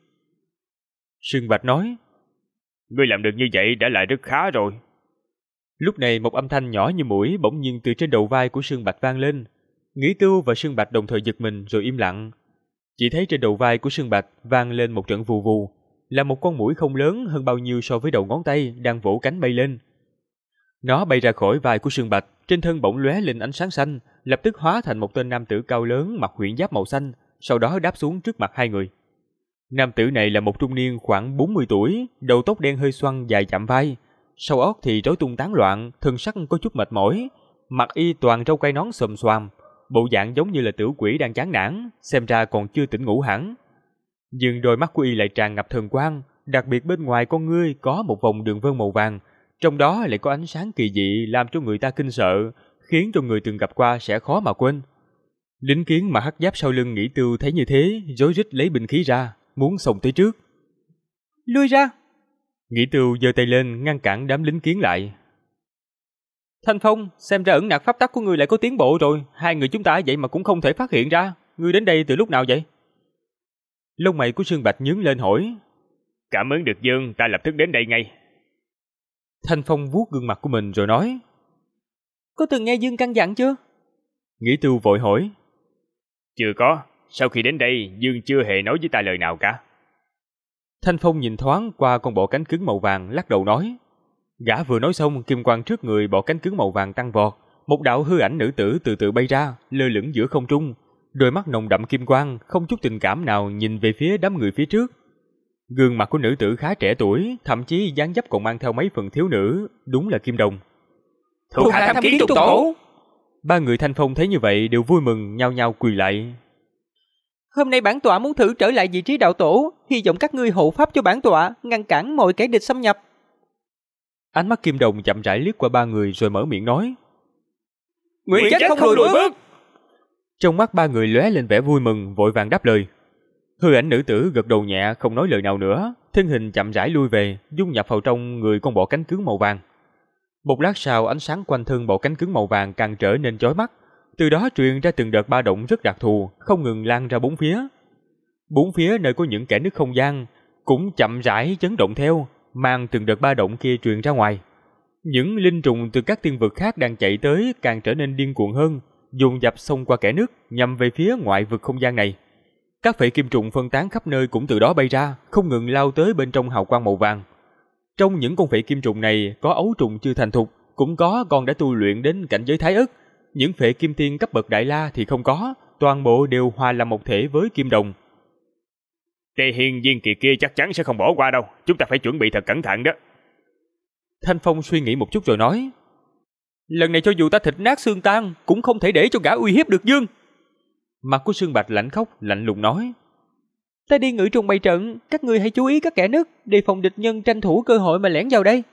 Sương Bạch nói. Ngươi làm được như vậy đã lại rất khá rồi. Lúc này một âm thanh nhỏ như mũi bỗng nhiên từ trên đầu vai của Sương Bạch vang lên. Nghĩ Tưu và Sương Bạch đồng thời giật mình rồi im lặng. Chỉ thấy trên đầu vai của Sương Bạch vang lên một trận vù vù, là một con muỗi không lớn hơn bao nhiêu so với đầu ngón tay đang vỗ cánh bay lên. Nó bay ra khỏi vai của Sương Bạch, trên thân bỗng lóe lên ánh sáng xanh, lập tức hóa thành một tên nam tử cao lớn mặc huyễn giáp màu xanh, sau đó đáp xuống trước mặt hai người. Nam tử này là một trung niên khoảng 40 tuổi, đầu tóc đen hơi xoăn dài chạm vai, sau óc thì rối tung tán loạn, thân sắc có chút mệt mỏi, mặt y toàn râu quai nón xồm xoàm, bộ dạng giống như là tiểu quỷ đang chán nản, xem ra còn chưa tỉnh ngủ hẳn. Nhưng đôi mắt của y lại tràn ngập thần quang, đặc biệt bên ngoài con ngươi có một vòng đường vân màu vàng, trong đó lại có ánh sáng kỳ dị làm cho người ta kinh sợ, khiến cho người từng gặp qua sẽ khó mà quên. Lính kiến mà hắc giáp sau lưng Nghĩ Tưu thấy như thế, rối rít lấy binh khí ra, muốn xông tới trước. Lui ra! Nghĩ Tưu giơ tay lên ngăn cản đám lính kiến lại. Thanh Phong, xem ra ẩn nặc pháp tắc của ngươi lại có tiến bộ rồi, hai người chúng ta vậy mà cũng không thể phát hiện ra, ngươi đến đây từ lúc nào vậy? Lông mày của Sương Bạch nhướng lên hỏi. Cảm ứng được Dương, ta lập tức đến đây ngay. Thanh Phong vuốt gương mặt của mình rồi nói. Có từng nghe Dương căn dặn chưa? Nghĩ Tưu vội hỏi. Chưa có, sau khi đến đây Dương chưa hề nói với ta lời nào cả. Thanh Phong nhìn thoáng qua con bọ cánh cứng màu vàng, lắc đầu nói. Gã vừa nói xong, kim quang trước người bọ cánh cứng màu vàng tăng vọt, một đạo hư ảnh nữ tử từ từ bay ra, lơ lửng giữa không trung, đôi mắt nồng đậm kim quang, không chút tình cảm nào nhìn về phía đám người phía trước. Gương mặt của nữ tử khá trẻ tuổi, thậm chí dáng dấp còn mang theo mấy phần thiếu nữ, đúng là Kim Đồng. Thuộc hạ tham kiến Trung tổ. Ba người Thanh Phong thấy như vậy đều vui mừng, nhao nhao quỳ lại. Hôm nay bản tọa muốn thử trở lại vị trí đạo tổ, hy vọng các ngươi hộ pháp cho bản tọa, ngăn cản mọi kẻ địch xâm nhập. Ánh mắt Kim Đồng chậm rãi liếc qua ba người rồi mở miệng nói. Nguyện chết không lùi bước. Trong mắt ba người lóe lên vẻ vui mừng, vội vàng đáp lời. Hư ảnh nữ tử gật đầu nhẹ, không nói lời nào nữa, thân hình chậm rãi lui về, dung nhập vào trong người con bọ cánh cứng màu vàng. Một lát sau, ánh sáng quanh thân bọ cánh cứng màu vàng càng trở nên chói mắt, từ đó truyền ra từng đợt ba động rất đặc thù, không ngừng lan ra bốn phía. Bốn phía nơi có những kẽ nứt không gian cũng chậm rãi chấn động theo, mang từng đợt ba động kia truyền ra ngoài. Những linh trùng từ các tiên vực khác đang chạy tới càng trở nên điên cuồng hơn, dồn dập xông qua kẽ nứt nhằm về phía ngoại vực không gian này. Các phệ kim trùng phân tán khắp nơi cũng từ đó bay ra, không ngừng lao tới bên trong hào quang màu vàng. Trong những con phệ kim trùng này có ấu trùng chưa thành thục, cũng có con đã tu luyện đến cảnh giới thái ức. Những phệ kim tiên cấp bậc đại la thì không có, toàn bộ đều hòa làm một thể với kim đồng. Tề Hiên viên kỳ kia chắc chắn sẽ không bỏ qua đâu, chúng ta phải chuẩn bị thật cẩn thận đó. Thanh Phong suy nghĩ một chút rồi nói. Lần này cho dù ta thịt nát xương tan, cũng không thể để cho gã uy hiếp được Dương. Mặt của Sương Bạch lạnh khóc, lạnh lùng nói. Ta đi ngự trùng bày trận, các ngươi hãy chú ý các kẽ nứt, đề phòng địch nhân tranh thủ cơ hội mà lẻn vào đây.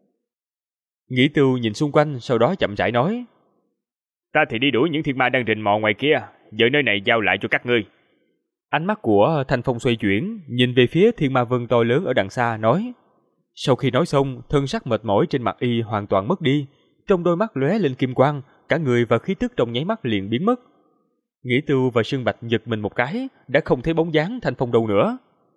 Nghĩ Tưu nhìn xung quanh, sau đó chậm rãi nói. Ta thì đi đuổi những thiên ma đang rình mò ngoài kia, giờ nơi này giao lại cho các ngươi. Ánh mắt của Thanh Phong xoay chuyển, nhìn về phía thiên ma vân to lớn ở đằng xa, nói. Sau khi nói xong, thân sắc mệt mỏi trên mặt y hoàn toàn mất đi, trong đôi mắt lóe lên kim quang, cả người và khí tức trong nháy mắt liền biến mất. Nghĩ Tưu và Sương Bạch giật mình một cái, đã không thấy bóng dáng Thanh Phong đâu nữa.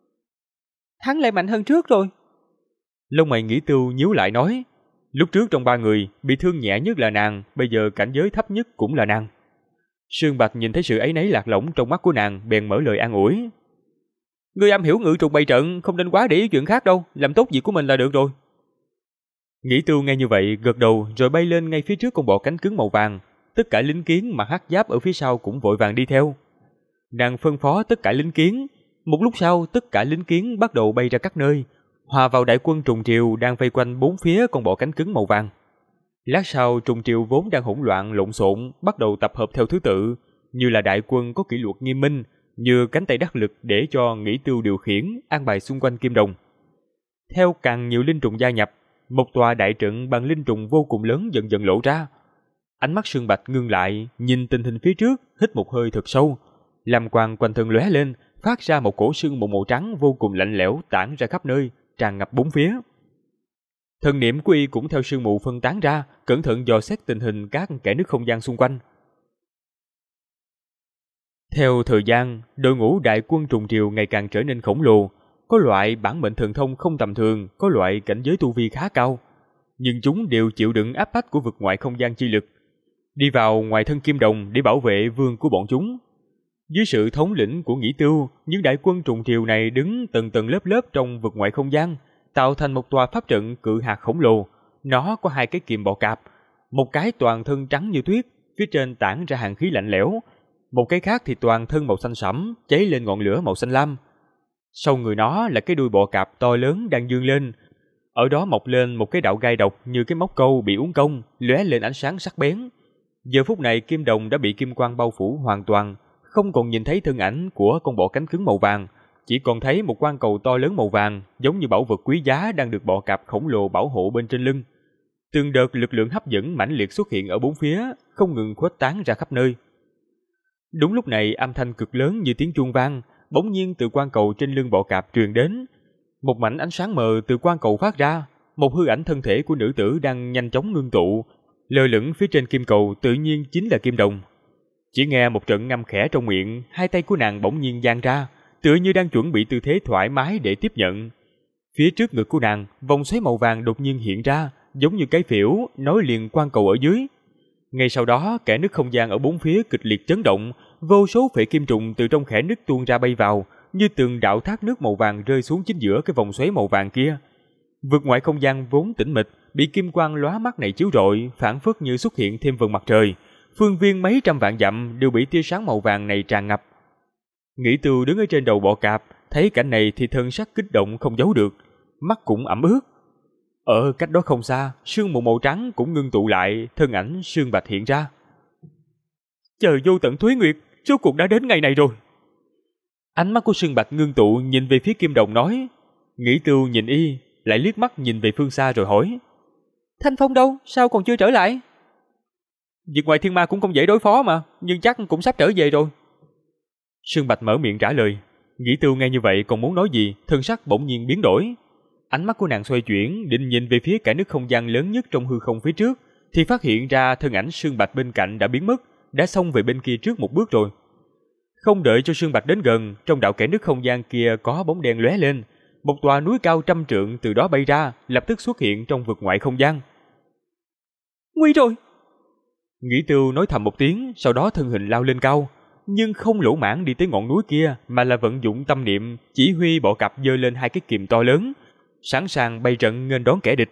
Hắn lại mạnh hơn trước rồi. Lông mày Nghĩ Tưu nhíu lại nói. Lúc trước trong ba người, bị thương nhẹ nhất là nàng, bây giờ cảnh giới thấp nhất cũng là nàng. Sương Bạch nhìn thấy sự áy náy lạc lõng trong mắt của nàng, bèn mở lời an ủi. Ngươi am hiểu ngự trùng bày trận, không nên quá để ý chuyện khác đâu, làm tốt việc của mình là được rồi. Nghĩ Tưu nghe như vậy, gật đầu rồi bay lên ngay phía trước con bọ cánh cứng màu vàng. Tất cả lính kiến mặc hắc giáp ở phía sau cũng vội vàng đi theo. Nàng phân phó tất cả lính kiến. Một lúc sau, tất cả lính kiến bắt đầu bay ra các nơi, hòa vào đại quân trùng triều đang vây quanh bốn phía con bọ cánh cứng màu vàng. Lát sau, trùng triều vốn đang hỗn loạn lộn xộn bắt đầu tập hợp theo thứ tự, như là đại quân có kỷ luật nghiêm minh, như cánh tay đắc lực để cho Nghĩ Tiêu điều khiển, an bài xung quanh kim đồng. Theo càng nhiều linh trùng gia nhập, một tòa đại trận bằng linh trùng vô cùng lớn dần dần lộ ra. Ánh mắt Sương Bạch ngưng lại, nhìn tình hình phía trước, hít một hơi thật sâu. Lam quang quanh thân lóe lên, phát ra một cổ sương mù màu trắng vô cùng lạnh lẽo tản ra khắp nơi, tràn ngập bốn phía. Thần niệm của y cũng theo sương mù phân tán ra, cẩn thận dò xét tình hình các kẽ nứt không gian xung quanh. Theo thời gian, đội ngũ đại quân trùng triều ngày càng trở nên khổng lồ, có loại bản mệnh thần thông không tầm thường, có loại cảnh giới tu vi khá cao, nhưng chúng đều chịu đựng áp bách của vực ngoại không gian chi lực, đi vào ngoài thân kim đồng để bảo vệ vương của bọn chúng. Dưới sự thống lĩnh của Nghĩ Tiêu, những đại quân trùng triều này đứng tầng tầng lớp lớp trong vực ngoại không gian, tạo thành một tòa pháp trận cự hạt khổng lồ. Nó có hai cái kiềm bọ cạp, một cái toàn thân trắng như tuyết, phía trên tản ra hàn khí lạnh lẽo, một cái khác thì toàn thân màu xanh sẫm, cháy lên ngọn lửa màu xanh lam. Sau người nó là cái đuôi bọ cạp to lớn đang dương lên, ở đó mọc lên một cái đạo gai độc như cái móc câu bị uốn cong, lóe lên ánh sáng sắc bén. Giờ phút này kim đồng đã bị kim quang bao phủ hoàn toàn, không còn nhìn thấy thân ảnh của con bọ cánh cứng màu vàng, chỉ còn thấy một quan cầu to lớn màu vàng, giống như bảo vật quý giá đang được bọ cạp khổng lồ bảo hộ bên trên lưng. Từng đợt lực lượng hấp dẫn mãnh liệt xuất hiện ở bốn phía, không ngừng khuếch tán ra khắp nơi. Đúng lúc này, âm thanh cực lớn như tiếng chuông vang, bỗng nhiên từ quan cầu trên lưng bọ cạp truyền đến. Một mảnh ánh sáng mờ từ quan cầu phát ra, một hư ảnh thân thể của nữ tử đang nhanh chóng ngưng tụ, lơ lửng phía trên kim cầu tự nhiên chính là kim đồng. Chỉ nghe một trận ngâm khẽ trong miệng, hai tay của nàng bỗng nhiên dang ra, tựa như đang chuẩn bị tư thế thoải mái để tiếp nhận. Phía trước ngực của nàng, vòng xoáy màu vàng đột nhiên hiện ra, giống như cái phễu nối liền quan cầu ở dưới. Ngay sau đó, kẽ nứt không gian ở bốn phía kịch liệt chấn động, vô số phệ kim trùng từ trong kẽ nứt tuôn ra bay vào, như từng đạo thác nước màu vàng rơi xuống chính giữa cái vòng xoáy màu vàng kia. Vực ngoại không gian vốn tĩnh mịch, bị kim quang lóa mắt này chiếu rọi, phảng phất như xuất hiện thêm vầng mặt trời. Phương viên mấy trăm vạn dặm đều bị tia sáng màu vàng này tràn ngập. Nghĩ Tiêu đứng ở trên đầu bọ cạp, thấy cảnh này thì thân sắc kích động không giấu được, mắt cũng ẩm ướt. Ở cách đó không xa, sương mù màu trắng cũng ngưng tụ lại, thân ảnh Sương Bạch hiện ra. Chờ vô tận tuế nguyệt, rốt cuộc đã đến ngày này rồi. Ánh mắt của Sương Bạch ngưng tụ nhìn về phía kim đồng nói. Nghĩ Tiêu nhìn y, lại liếc mắt nhìn về phương xa rồi hỏi. Thanh Phong đâu? Sao còn chưa trở lại? Việc ngoài thiên ma cũng không dễ đối phó mà, nhưng chắc cũng sắp trở về rồi. Sương Bạch mở miệng trả lời. Nghĩ Tiêu nghe như vậy còn muốn nói gì, thân sắc bỗng nhiên biến đổi. Ánh mắt của nàng xoay chuyển, định nhìn về phía kẽ nứt không gian lớn nhất trong hư không phía trước, thì phát hiện ra thân ảnh Sương Bạch bên cạnh đã biến mất, đã xông về bên kia trước một bước rồi. Không đợi cho Sương Bạch đến gần, trong đạo kẽ nứt không gian kia có bóng đen lóe lên, một tòa núi cao 100 trượng từ đó bay ra, lập tức xuất hiện trong vực ngoại không gian. Nguy rồi! Nghĩ Tiêu nói thầm một tiếng, sau đó thân hình lao lên cao, nhưng không lỗ mãng đi tới ngọn núi kia, mà là vận dụng tâm niệm, chỉ huy bọ cạp giơ lên hai cái kìm to lớn, sẵn sàng bay trận nghênh đón kẻ địch.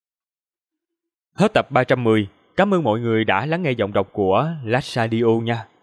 Hết tập 310. Cảm ơn mọi người đã lắng nghe giọng đọc của Last Radio nha.